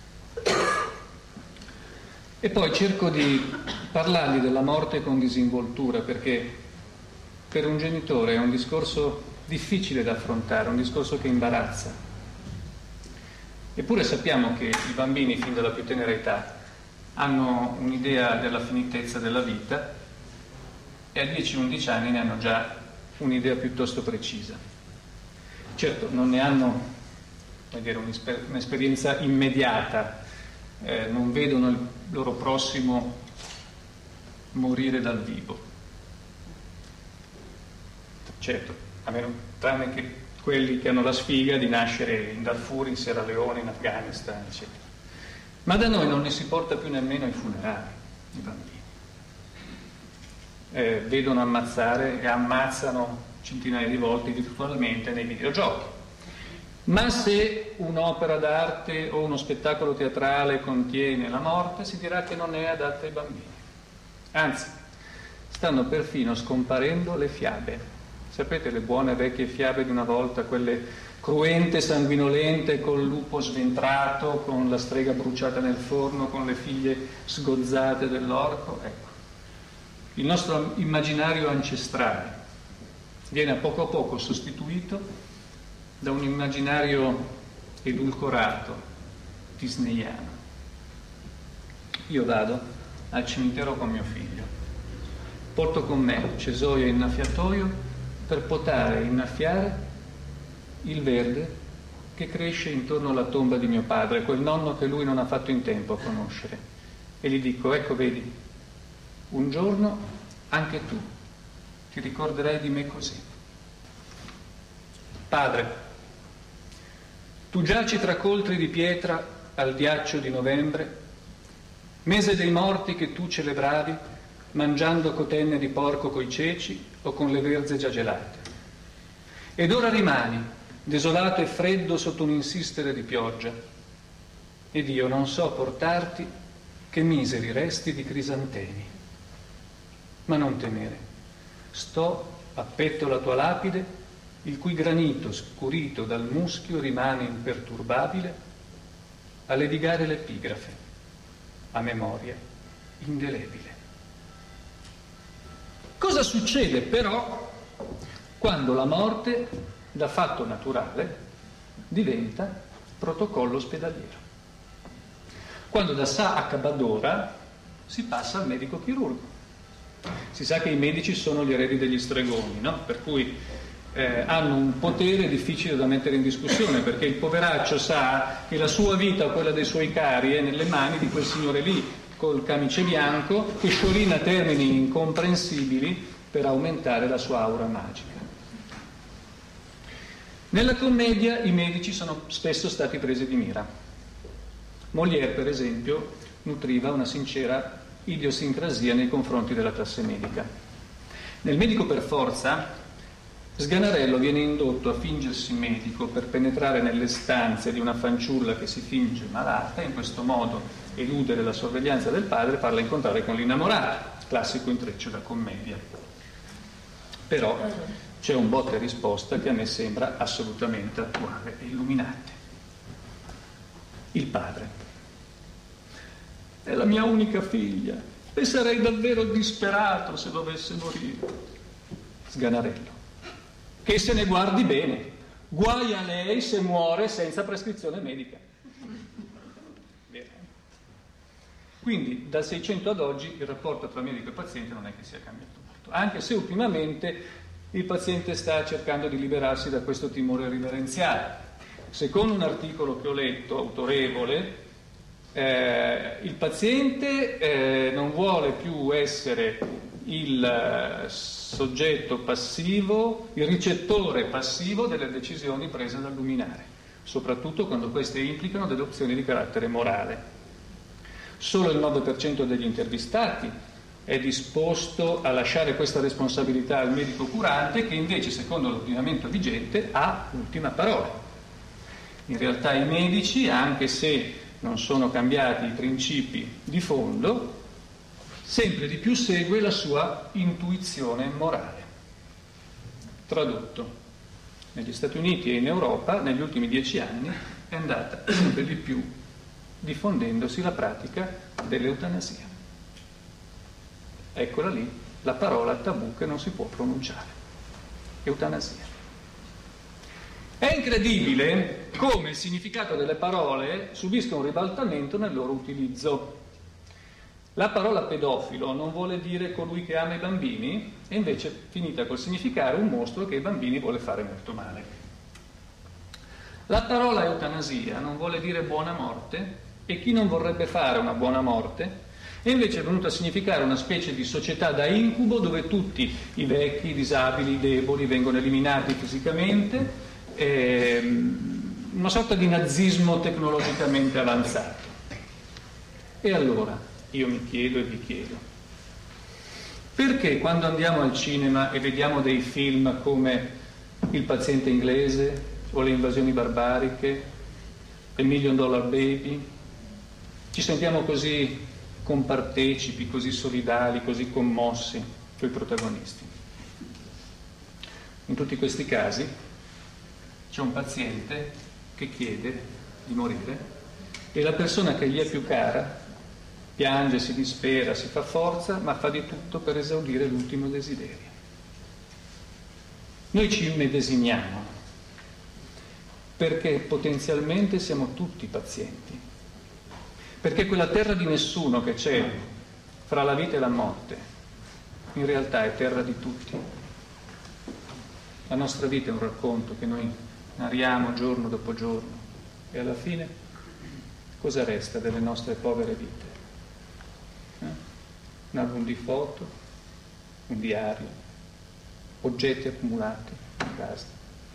E poi cerco di parlargli della morte con disinvoltura, perché per un genitore è un discorso difficile da affrontare, un discorso che imbarazza. Eppure sappiamo che i bambini, fin dalla più tenera età, hanno un'idea della finitezza della vita e a dieci undici anni ne hanno già un'idea piuttosto precisa. Certo, non ne hanno, come dire, un'esper- un'esperienza immediata, eh, non vedono il loro prossimo morire dal vivo. Certo, a meno, tranne che quelli che hanno la sfiga di nascere in Darfur, in Sierra Leone, in Afghanistan, eccetera. Ma da noi non ne si porta più nemmeno ai funerali, i bambini. Eh, vedono ammazzare e ammazzano centinaia di volte virtualmente nei videogiochi. Ma se un'opera d'arte o uno spettacolo teatrale contiene la morte, si dirà che non è adatta ai bambini. Anzi, stanno perfino scomparendo le fiabe. Sapete le buone vecchie fiabe di una volta, quelle cruente, sanguinolente, col lupo sventrato, con la strega bruciata nel forno, con le figlie sgozzate dell'orco? Ecco, il nostro immaginario ancestrale viene a poco a poco sostituito da un immaginario edulcorato, disneyano. Io vado al cimitero con mio figlio, porto con me cesoio e innaffiatoio per potare e innaffiare il verde che cresce intorno alla tomba di mio padre, quel nonno che lui non ha fatto in tempo a conoscere. E gli dico: ecco, vedi, un giorno anche tu ti ricorderai di me così. Padre, tu giaci tra coltri di pietra al ghiaccio di novembre, mese dei morti che tu celebravi mangiando cotenne di porco coi ceci o con le verze già gelate. Ed ora rimani desolato e freddo sotto un insistere di pioggia, ed io non so portarti che miseri resti di crisantemi. Ma non temere, sto a petto la tua lapide, il cui granito scurito dal muschio rimane imperturbabile, a ledigare l'epigrafe, a memoria indelebile. Cosa succede però quando la morte, da fatto naturale, diventa protocollo ospedaliero? Quando da sa a Badora si passa al medico chirurgo. Si sa che i medici sono gli eredi degli stregoni, no? Per cui eh, hanno un potere difficile da mettere in discussione, perché il poveraccio sa che la sua vita o quella dei suoi cari è nelle mani di quel signore lì col camice bianco che sciorina termini incomprensibili per aumentare la sua aura magica. Nella commedia i medici sono spesso stati presi di mira. Molière, per esempio, nutriva una sincera idiosincrasia nei confronti della classe medica. Nel Medico per forza, Sganarello viene indotto a fingersi medico per penetrare nelle stanze di una fanciulla che si finge malata e in questo modo eludere la sorveglianza del padre e farla incontrare con l'innamorato, classico intreccio da commedia. però c'è un botta e risposta che a me sembra assolutamente attuale e illuminante. Il padre: è la mia unica figlia e sarei davvero disperato se dovesse morire. Sganarello: che se ne guardi bene, guai a lei se muore senza prescrizione medica. Bene. Quindi dal Seicento ad oggi il rapporto tra medico e paziente non è che sia cambiato molto, anche se ultimamente il paziente sta cercando di liberarsi da questo timore riverenziale. Secondo un articolo che ho letto, autorevole, eh, il paziente eh, non vuole più essere il eh, soggetto passivo, il ricettore passivo delle decisioni prese dal luminare, soprattutto quando queste implicano delle opzioni di carattere morale. Solo il nove per cento degli intervistati è disposto a lasciare questa responsabilità al medico curante, che invece, secondo l'ordinamento vigente, ha l'ultima parola. In realtà i medici, anche se non sono cambiati i principi di fondo, sempre di più segue la sua intuizione morale. Tradotto: negli Stati Uniti e in Europa, negli ultimi dieci anni, è andata sempre di più diffondendosi la pratica dell'eutanasia. Eccola lì, la parola tabù che non si può pronunciare. Eutanasia. È incredibile come il significato delle parole subisca un ribaltamento nel loro utilizzo. La parola pedofilo non vuole dire colui che ama i bambini, e invece è finita col significare un mostro che ai bambini vuole fare molto male. La parola eutanasia non vuole dire buona morte, e chi non vorrebbe fare una buona morte, e invece è venuto a significare una specie di società da incubo dove tutti i vecchi, i disabili, i deboli vengono eliminati fisicamente, ehm, una sorta di nazismo tecnologicamente avanzato. E allora io mi chiedo e vi chiedo: perché quando andiamo al cinema e vediamo dei film come Il paziente inglese o Le invasioni barbariche, il Million Dollar Baby, ci sentiamo così compartecipi, così solidali, così commossi con i protagonisti? In tutti questi casi c'è un paziente che chiede di morire e la persona che gli è più cara piange, si dispera, si fa forza, ma fa di tutto per esaudire l'ultimo desiderio. Noi ci immedesimiamo perché potenzialmente siamo tutti pazienti, perché quella terra di nessuno che c'è fra la vita e la morte in realtà è terra di tutti. La nostra vita è un racconto che noi narriamo giorno dopo giorno, e alla fine cosa resta delle nostre povere vite? Eh? Un album di foto, un diario, oggetti accumulati in casa,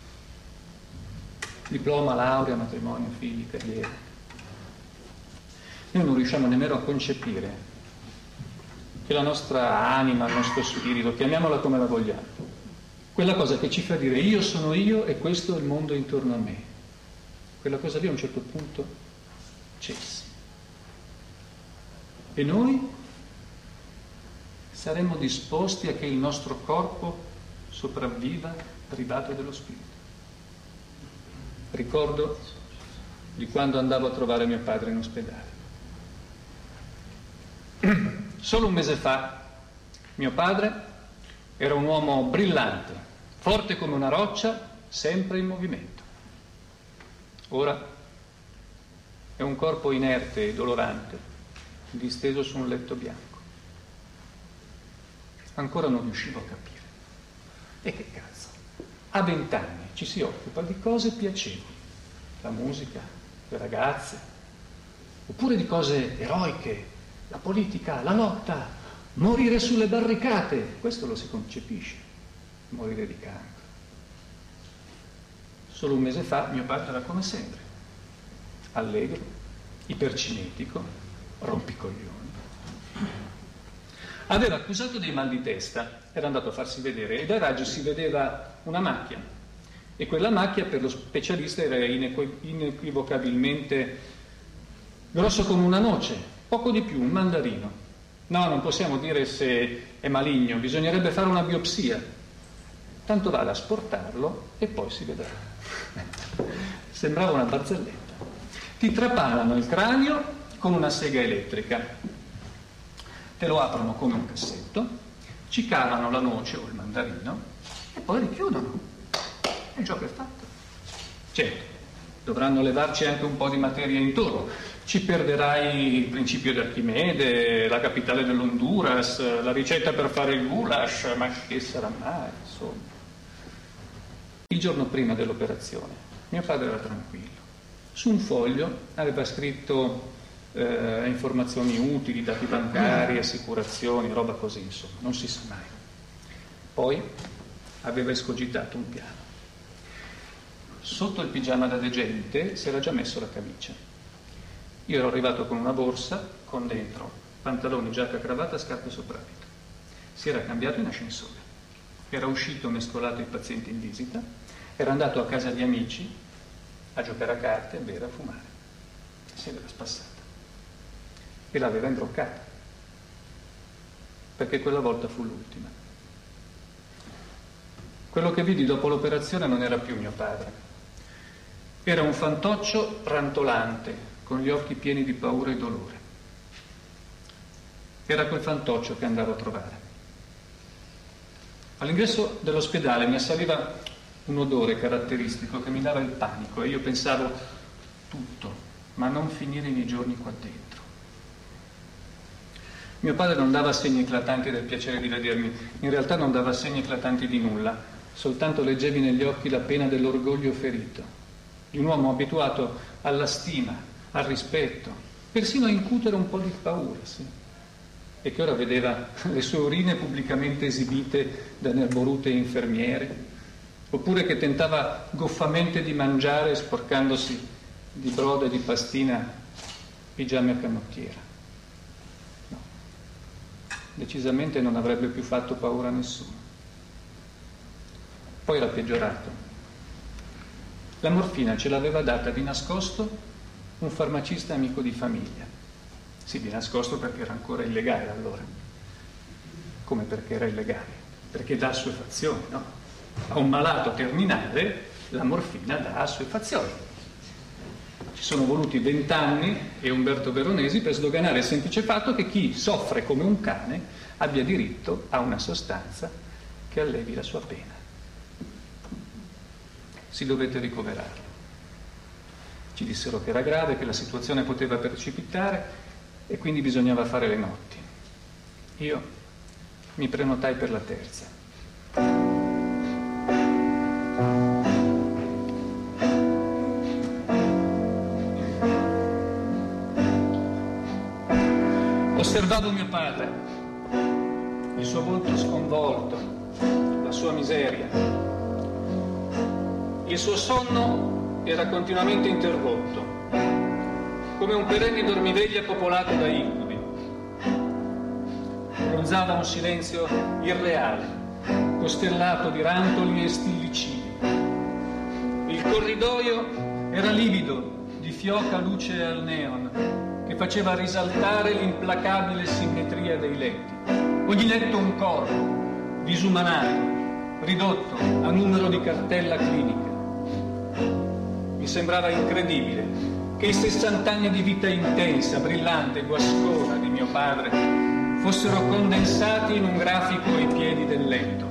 diploma, laurea, matrimonio, figli, carriera. Noi non riusciamo nemmeno a concepire che la nostra anima, il nostro spirito, chiamiamola come la vogliamo, quella cosa che ci fa dire io sono io e questo è il mondo intorno a me, quella cosa lì a un certo punto cessa. E noi saremmo disposti a che il nostro corpo sopravviva privato dello spirito. Ricordo di quando andavo a trovare mio padre in ospedale. Solo un mese fa mio padre era un uomo brillante, forte come una roccia, sempre in movimento. Ora è un corpo inerte e dolorante, disteso su un letto bianco. Ancora non riuscivo a capire. E che cazzo? A vent'anni ci si occupa di cose piacevoli, la musica, le ragazze, oppure di cose eroiche, la politica, la lotta, morire sulle barricate. Questo lo si concepisce, morire di cancro. Solo un mese fa mio padre era come sempre, allegro, ipercinetico, rompicoglioni. Aveva accusato dei mal di testa, era andato a farsi vedere e dai raggi si vedeva una macchia, e quella macchia per lo specialista era inequ- inequivocabilmente grosso come una noce, poco di più, un mandarino. No, non possiamo dire se è maligno, bisognerebbe fare una biopsia. tanto vale asportarlo e poi si vedrà. Sembrava una barzelletta. Ti trapalano il cranio con una sega elettrica, te lo aprono come un cassetto, ci cavano la noce o il mandarino e poi richiudono. E il gioco è fatto. Certo, dovranno levarci anche un po' di materia intorno. Ci perderai il principio di Archimede, la capitale dell'Honduras, la ricetta per fare il goulash, ma che sarà mai, insomma. Il giorno prima dell'operazione, mio padre era tranquillo. Su un foglio aveva scritto eh, informazioni utili, dati bancari, assicurazioni, roba così, insomma, non si sa mai. Poi aveva escogitato un piano. Sotto il pigiama da degente si era già messo la camicia. Io ero arrivato con una borsa, con dentro pantaloni, giacca, cravatta, scarpe e soprabito. Si era cambiato in ascensore. Era uscito mescolato ai pazienti in visita, era andato a casa di amici a giocare a carte, a bere, a fumare. Si era spassata. E l'aveva imbroccata. Perché quella volta fu l'ultima. Quello che vidi dopo l'operazione non era più mio padre. Era un fantoccio rantolante, con gli occhi pieni di paura e dolore. Era quel fantoccio che andavo a trovare. All'ingresso dell'ospedale mi assaliva un odore caratteristico che mi dava il panico e io pensavo tutto, ma non finire i miei giorni qua dentro. Mio padre non dava segni eclatanti del piacere di vedermi, in realtà non dava segni eclatanti di nulla, soltanto leggevi negli occhi la pena dell'orgoglio ferito, di un uomo abituato alla stima, al rispetto, persino a incutere un po' di paura, sì. E che ora vedeva le sue urine pubblicamente esibite da nerborute infermiere, oppure che tentava goffamente di mangiare sporcandosi di brodo e di pastina pigiami a canottiera. No, decisamente non avrebbe più fatto paura a nessuno. Poi era peggiorato. La morfina ce l'aveva data di nascosto un farmacista amico di famiglia. Sì, di nascosto perché era ancora illegale allora. Come perché era illegale? Perché dà assuefazione, no? A un malato terminale la morfina dà assuefazione. Ci sono voluti vent'anni e Umberto Veronesi per sdoganare il semplice fatto che chi soffre come un cane abbia diritto a una sostanza che allevi la sua pena. Si dovette ricoverarlo. Ci dissero che era grave, che la situazione poteva precipitare e quindi bisognava fare le notti. Io mi prenotai per la terza. Osservavo mio padre, il suo volto sconvolto, la sua miseria. Il suo sonno era continuamente interrotto, come un perenne dormiveglia popolato da incubi. Ronzava un silenzio irreale, costellato di rantoli e stillicini. Il corridoio era livido di fioca luce al neon, che faceva risaltare l'implacabile simmetria dei letti. Ogni letto un corpo, disumanato, ridotto a numero di cartella clinica. Mi sembrava incredibile che i sessant'anni di vita intensa, brillante, guascona di mio padre fossero condensati in un grafico ai piedi del letto.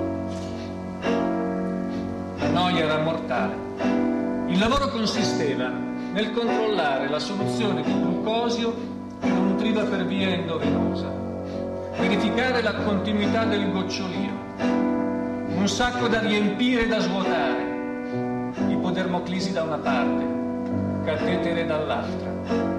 La noia era mortale. Il lavoro consisteva nel controllare la soluzione di glucosio che lo nutriva per via endovenosa, verificare la continuità del gocciolio, un sacco da riempire e da svuotare, ipodermoclisi da una parte, catetere dall'altra.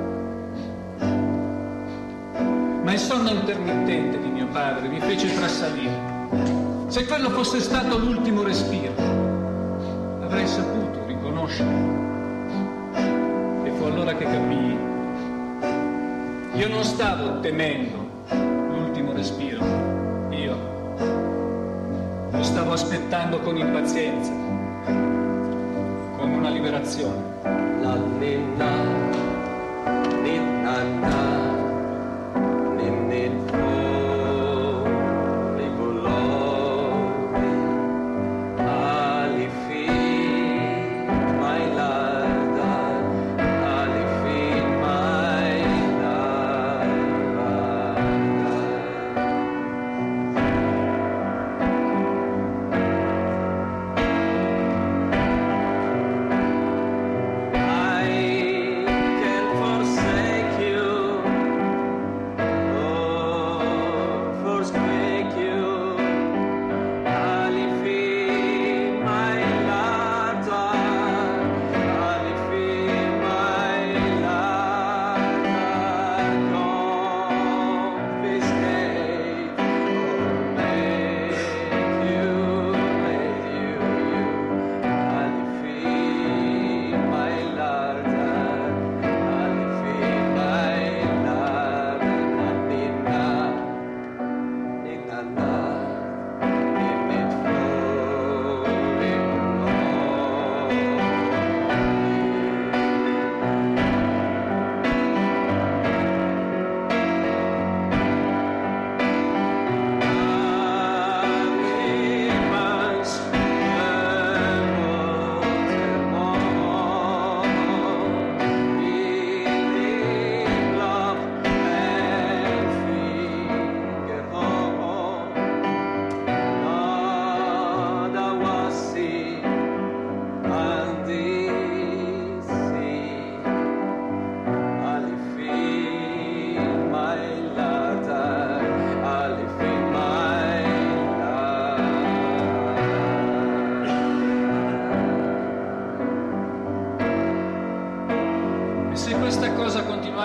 Ma il sonno intermittente di mio padre mi fece trasalire. Se quello fosse stato l'ultimo respiro, avrei saputo riconoscerlo. E fu allora che capii. Io non stavo temendo l'ultimo respiro, io lo stavo aspettando con impazienza, come una liberazione. La ninna, ninna, ninna,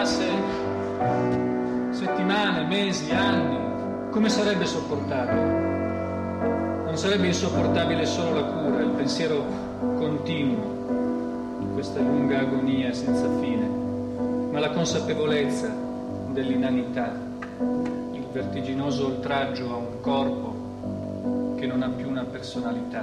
durasse settimane, mesi, anni, come sarebbe sopportato? Non sarebbe insopportabile solo la cura, il pensiero continuo, questa lunga agonia senza fine, ma la consapevolezza dell'inanità, il vertiginoso oltraggio a un corpo che non ha più una personalità.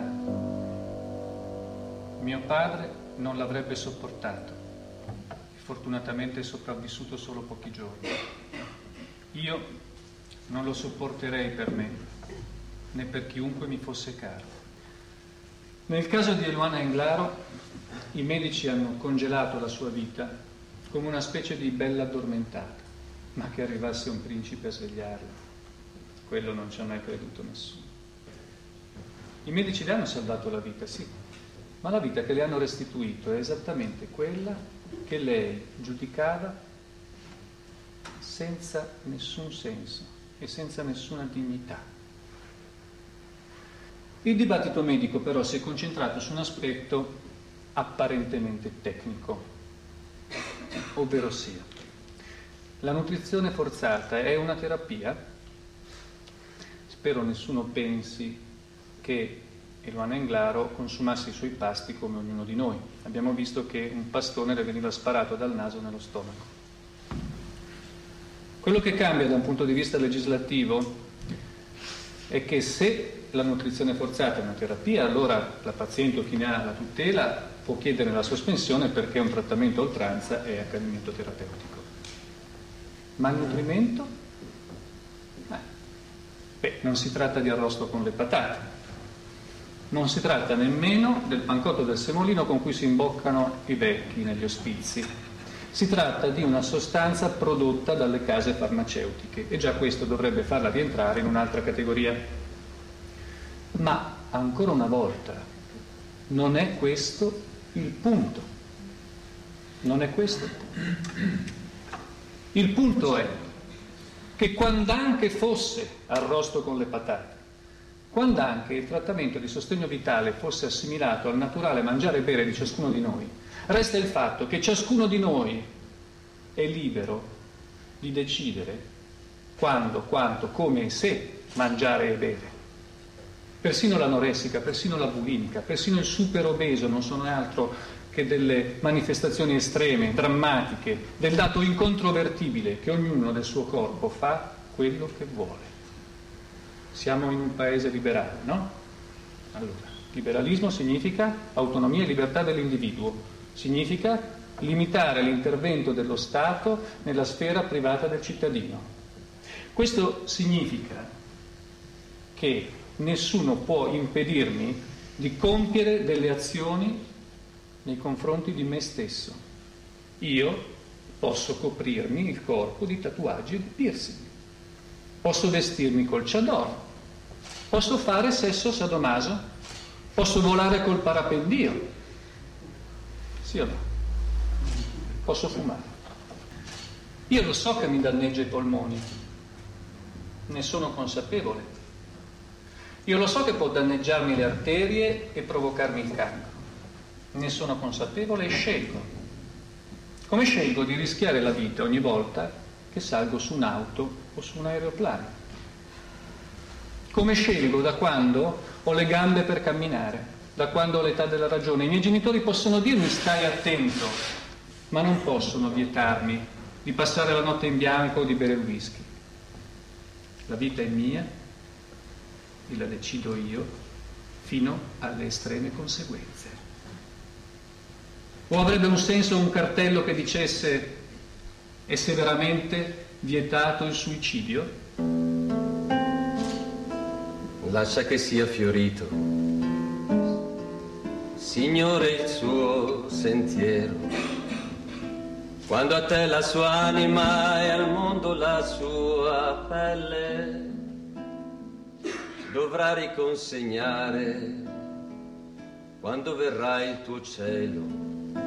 Mio padre non l'avrebbe sopportato e fortunatamente è sopravvissuto solo pochi giorni. Io non lo sopporterei per me, né per chiunque mi fosse caro. Nel caso di Eluana Englaro, i medici hanno congelato la sua vita come una specie di bella addormentata, ma che arrivasse un principe a svegliarla, quello non ci ha mai creduto nessuno. I medici le hanno salvato la vita, sì, ma la vita che le hanno restituito è esattamente quella che lei giudicava senza nessun senso e senza nessuna dignità. Il dibattito medico però si è concentrato su un aspetto apparentemente tecnico, ovvero sia, la nutrizione forzata è una terapia? Spero nessuno pensi che Eluana Englaro consumasse i suoi pasti come ognuno di noi. Abbiamo visto che un pastone le veniva sparato dal naso nello stomaco. Quello che cambia da un punto di vista legislativo è che se la nutrizione forzata è una terapia, allora la paziente o chi ne ha la tutela può chiedere la sospensione perché un trattamento a oltranza è accanimento terapeutico. Ma il nutrimento? Eh. Beh, non si tratta di arrosto con le patate, non si tratta nemmeno del pancotto del semolino con cui si imboccano i vecchi negli ospizi. Si tratta di una sostanza prodotta dalle case farmaceutiche e già questo dovrebbe farla rientrare in un'altra categoria. Ma ancora una volta non è questo il punto. Non è questo il punto. Il punto è che quand'anche fosse arrosto con le patate, quand'anche il trattamento di sostegno vitale fosse assimilato al naturale mangiare e bere di ciascuno di noi, resta il fatto che ciascuno di noi è libero di decidere quando, quanto, come e se mangiare e bere. Persino l'anoressica, persino la bulimica, persino il super obeso non sono altro che delle manifestazioni estreme, drammatiche, del dato incontrovertibile che ognuno del suo corpo fa quello che vuole. Siamo in un paese liberale, no? Allora, liberalismo significa autonomia e libertà dell'individuo, significa limitare l'intervento dello Stato nella sfera privata del cittadino. Questo significa che nessuno può impedirmi di compiere delle azioni nei confronti di me stesso. Io posso coprirmi il corpo di tatuaggi e di piercing, posso vestirmi col chador, posso fare sesso sadomaso, posso volare col parapendio, sì o no? Posso fumare. Io lo so che mi danneggia i polmoni, ne sono consapevole. Io lo so che può danneggiarmi le arterie e provocarmi il cancro, ne sono consapevole e scelgo. Come scelgo di rischiare la vita ogni volta che salgo su un'auto o su un aeroplano? Come scelgo da quando ho le gambe per camminare, da quando ho l'età della ragione? I miei genitori possono dirmi stai attento, ma non possono vietarmi di passare la notte in bianco o di bere il whisky. La vita è mia e la decido io fino alle estreme conseguenze. O avrebbe un senso un cartello che dicesse è severamente vietato il suicidio? Lascia che sia fiorito, Signore, il suo sentiero, quando a te la sua anima e al mondo la sua pelle dovrà riconsegnare quando verrà il tuo cielo,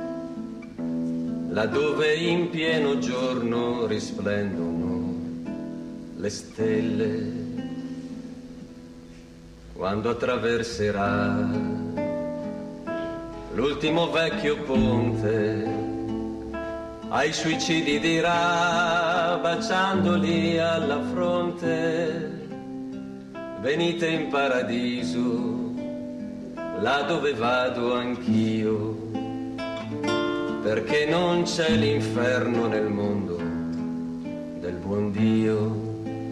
laddove in pieno giorno risplendono le stelle, quando attraverserà l'ultimo vecchio ponte ai suicidi dirà, baciandoli alla fronte, venite in paradiso, là dove vado anch'io, perché non c'è l'inferno nel mondo del buon Dio.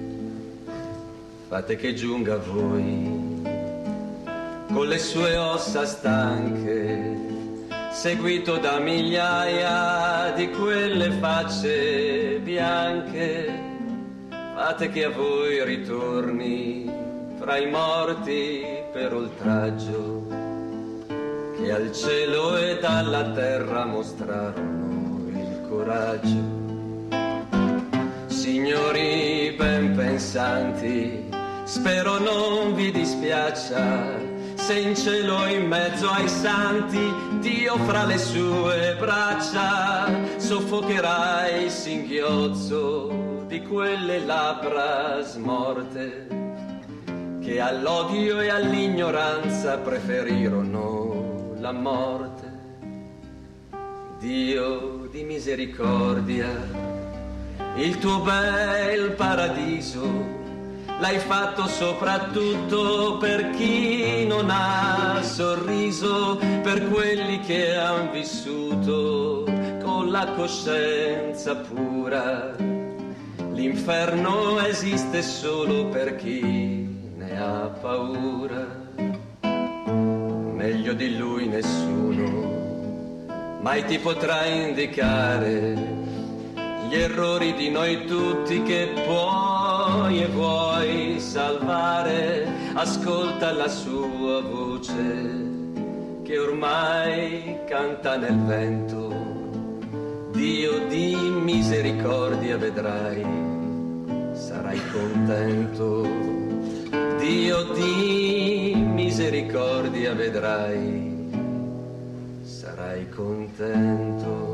Fate che giunga a voi con le sue ossa stanche, seguito da migliaia di quelle facce bianche. Fate che a voi ritorni fra i morti per oltraggio, che al cielo ed alla terra mostrarono il coraggio. Signori ben pensanti, spero non vi dispiaccia se in cielo in mezzo ai santi Dio fra le sue braccia soffocherà il singhiozzo di quelle labbra smorte che all'odio e all'ignoranza preferirono la morte. Dio di misericordia, il tuo bel paradiso l'hai fatto soprattutto per chi non ha sorriso, per quelli che han vissuto con la coscienza pura. L'inferno esiste solo per chi ne ha paura. Meglio di lui nessuno mai ti potrà indicare gli errori di noi tutti che puoi e vuoi salvare. Ascolta la sua voce che ormai canta nel vento. Dio di misericordia vedrai, sarai contento. Dio di misericordia vedrai, sarai contento.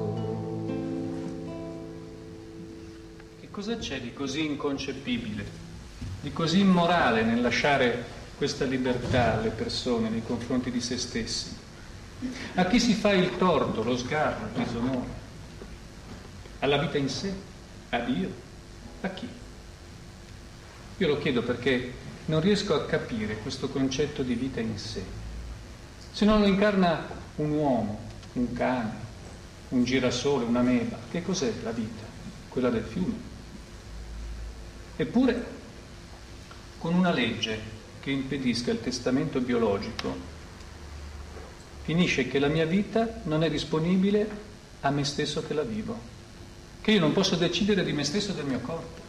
Cosa c'è di così inconcepibile, di così immorale nel lasciare questa libertà alle persone nei confronti di se stessi? A chi si fa il torto, lo sgarro, il disonore? Alla vita in sé? A Dio? A chi? Io lo chiedo perché non riesco a capire questo concetto di vita in sé. Se non lo incarna un uomo, un cane, un girasole, una meba, che cos'è la vita? Quella del fiume. Eppure, con una legge che impedisca il testamento biologico, finisce che la mia vita non è disponibile a me stesso che la vivo, che io non posso decidere di me stesso e del mio corpo.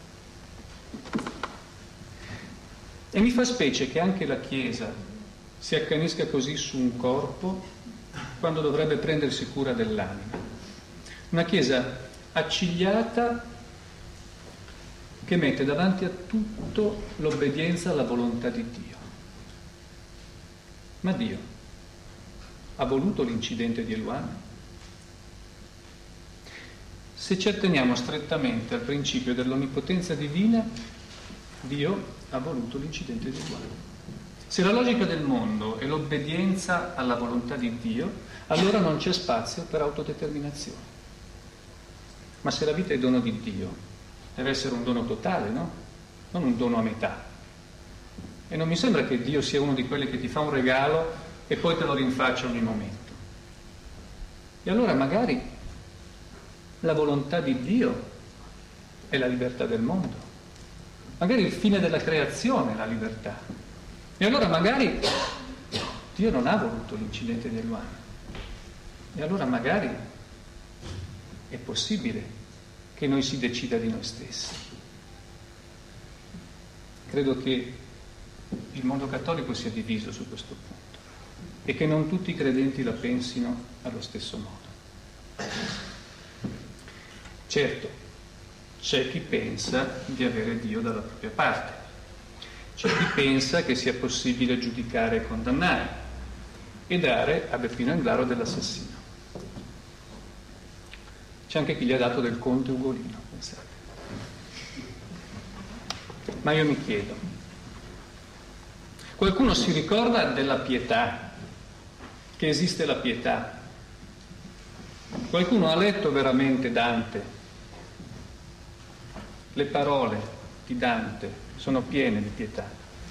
E mi fa specie che anche la Chiesa si accanisca così su un corpo quando dovrebbe prendersi cura dell'anima. Una Chiesa accigliata che mette davanti a tutto l'obbedienza alla volontà di Dio. Ma Dio ha voluto l'incidente di Eluana? Se ci atteniamo strettamente al principio dell'onnipotenza divina, Dio ha voluto l'incidente di Eluana. Se la logica del mondo è l'obbedienza alla volontà di Dio, allora non c'è spazio per autodeterminazione. Ma se la vita è dono di Dio, deve essere un dono totale, no? Non un dono a metà. E non mi sembra che Dio sia uno di quelli che ti fa un regalo e poi te lo rinfaccia ogni momento. E allora magari la volontà di Dio è la libertà del mondo. Magari il fine della creazione è la libertà. E allora magari Dio non ha voluto l'incidente di Eluana. E allora magari è possibile che noi si decida di noi stessi. Credo che il mondo cattolico sia diviso su questo punto e che non tutti i credenti la pensino allo stesso modo. Certo, c'è chi pensa di avere Dio dalla propria parte, c'è chi pensa che sia possibile giudicare e condannare e dare a Beppino Englaro dell'assassino. C'è anche chi gli ha dato del conte Ugolino, pensate. Ma io mi chiedo, qualcuno si ricorda della pietà, che esiste la pietà? Qualcuno ha letto veramente Dante? Le parole di Dante sono piene di pietà.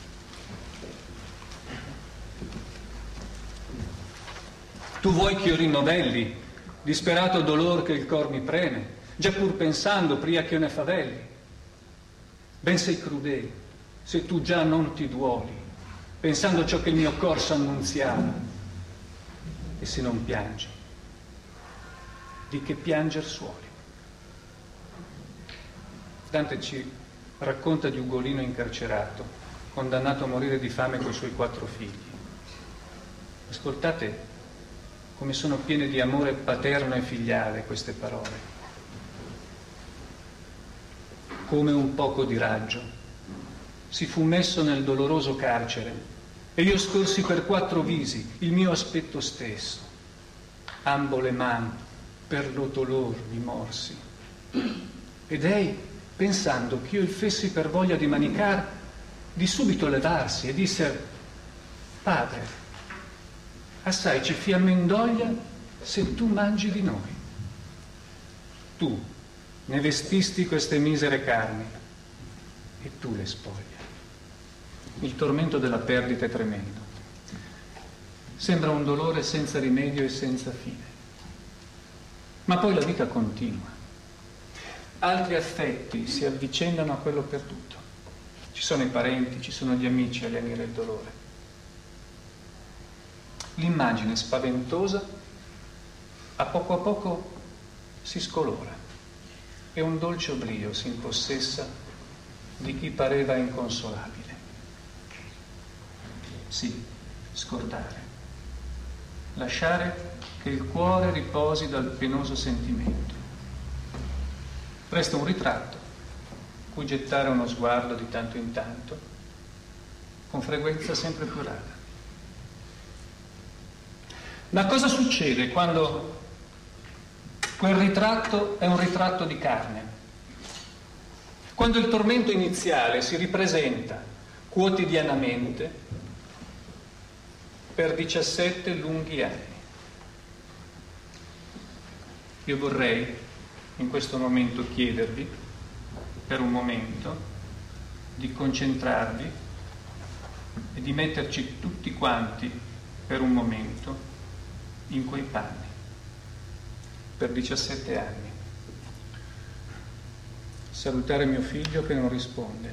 Tu vuoi che io rinnovelli, disperato dolor che il cor mi preme, già pur pensando pria che io ne favelli. Ben sei crudele, se tu già non ti duoli, pensando ciò che il mio cor s'annunziava. E se non piangi, di che pianger suoli. Dante ci racconta di Ugolino incarcerato, condannato a morire di fame coi suoi quattro figli. Ascoltate come sono piene di amore paterno e filiale queste parole. Come un poco di raggio si fu messo nel doloroso carcere e io scorsi per quattro visi il mio aspetto stesso. Ambo le mani per lo dolor mi morsi. Ed ei, pensando che io il fessi per voglia di manicar, di subito levarsi e disser: Padre, assai ci fiamma in doglia se tu mangi di noi. Tu ne vestisti queste misere carni e tu le spoglia. Il tormento della perdita è tremendo. Sembra un dolore senza rimedio e senza fine. Ma poi la vita continua. Altri affetti si avvicendano a quello perduto. Ci sono i parenti, ci sono gli amici a lenire il dolore. L'immagine spaventosa a poco a poco si scolora e un dolce oblio si impossessa di chi pareva inconsolabile. Sì, scordare, lasciare che il cuore riposi dal penoso sentimento. Resta un ritratto cui gettare uno sguardo di tanto in tanto, con frequenza sempre più rara. Ma cosa succede quando quel ritratto è un ritratto di carne? Quando il tormento iniziale si ripresenta quotidianamente per diciassette lunghi anni. Io vorrei in questo momento chiedervi, per un momento, di concentrarvi e di metterci tutti quanti per un momento in quei panni, per diciassette anni. Salutare mio figlio che non risponde.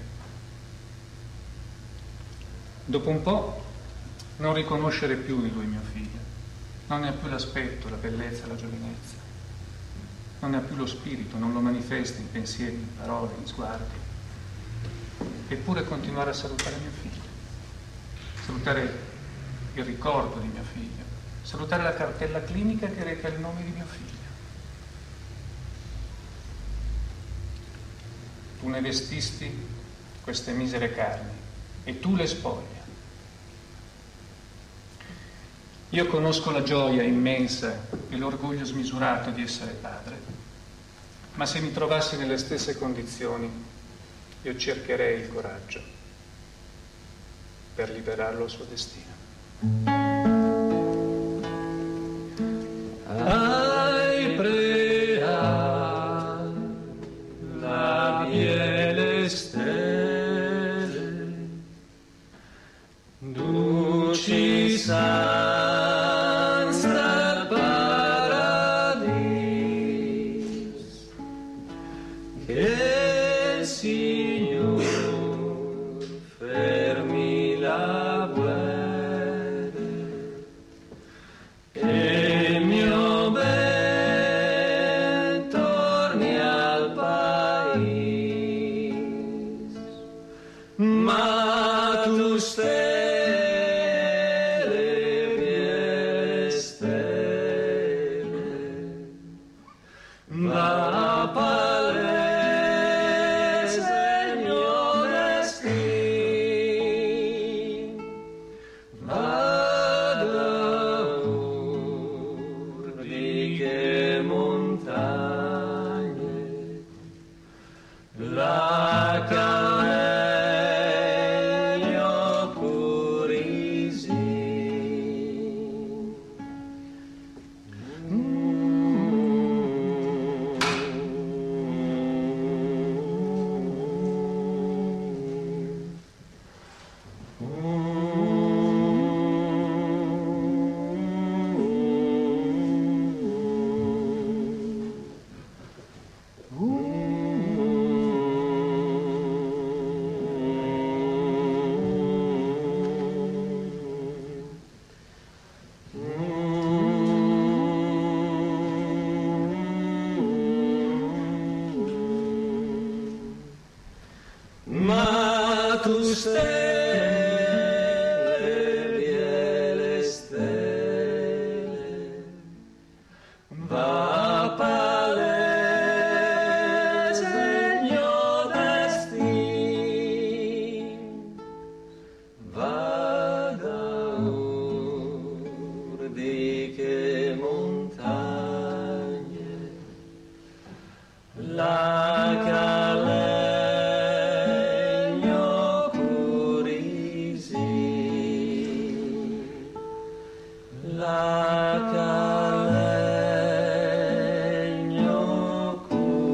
Dopo un po' non riconoscere più in lui mio figlio. Non ne ha più l'aspetto, la bellezza, la giovinezza. Non ne ha più lo spirito, non lo manifesta in pensieri, in parole, in sguardi. Eppure continuare a salutare mio figlio. Salutare il ricordo di mio figlio. Salutare la cartella clinica che reca il nome di mio figlio. Tu ne vestisti queste misere carni e tu le spoglia. Io conosco la gioia immensa e l'orgoglio smisurato di essere padre, ma se mi trovassi nelle stesse condizioni, io cercherei il coraggio per liberarlo al suo destino. Ai prea la miele stelle, duci sanza paradis, che il Signor fermi la guerra e il mio ben torni al paese, ma tu stelle la calegno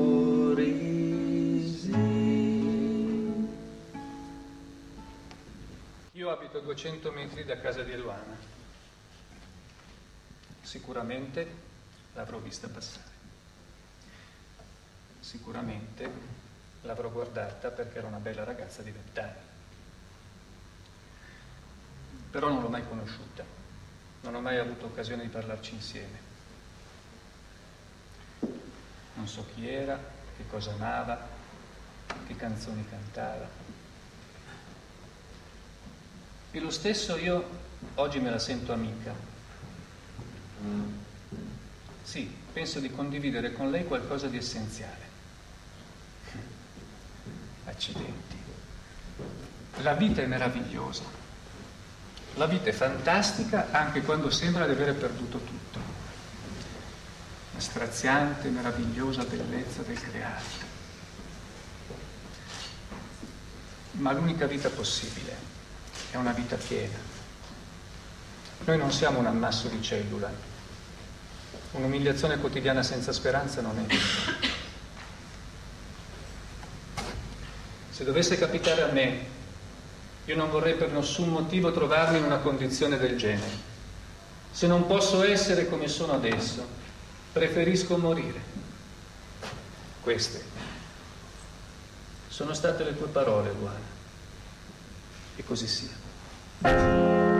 curisi. Io abito a duecento metri da casa di Eluana. Sicuramente l'avrò vista passare. Sicuramente l'avrò guardata perché era una bella ragazza di vent'anni. Però non l'ho mai conosciuta, non ho mai avuto occasione di parlarci insieme. Non so chi era, che cosa amava, che canzoni cantava. E lo stesso io oggi me la sento amica. Sì, penso di condividere con lei qualcosa di essenziale. Accidenti. La vita è meravigliosa. La vita è fantastica anche quando sembra di avere perduto tutto. La straziante, meravigliosa bellezza del creare. Ma l'unica vita possibile è una vita piena. Noi non siamo un ammasso di cellule. Un'umiliazione quotidiana senza speranza non è vita. Se dovesse capitare a me, io non vorrei per nessun motivo trovarmi in una condizione del genere. Se non posso essere come sono adesso, preferisco morire. Queste sono state le tue parole, Luana. E così sia.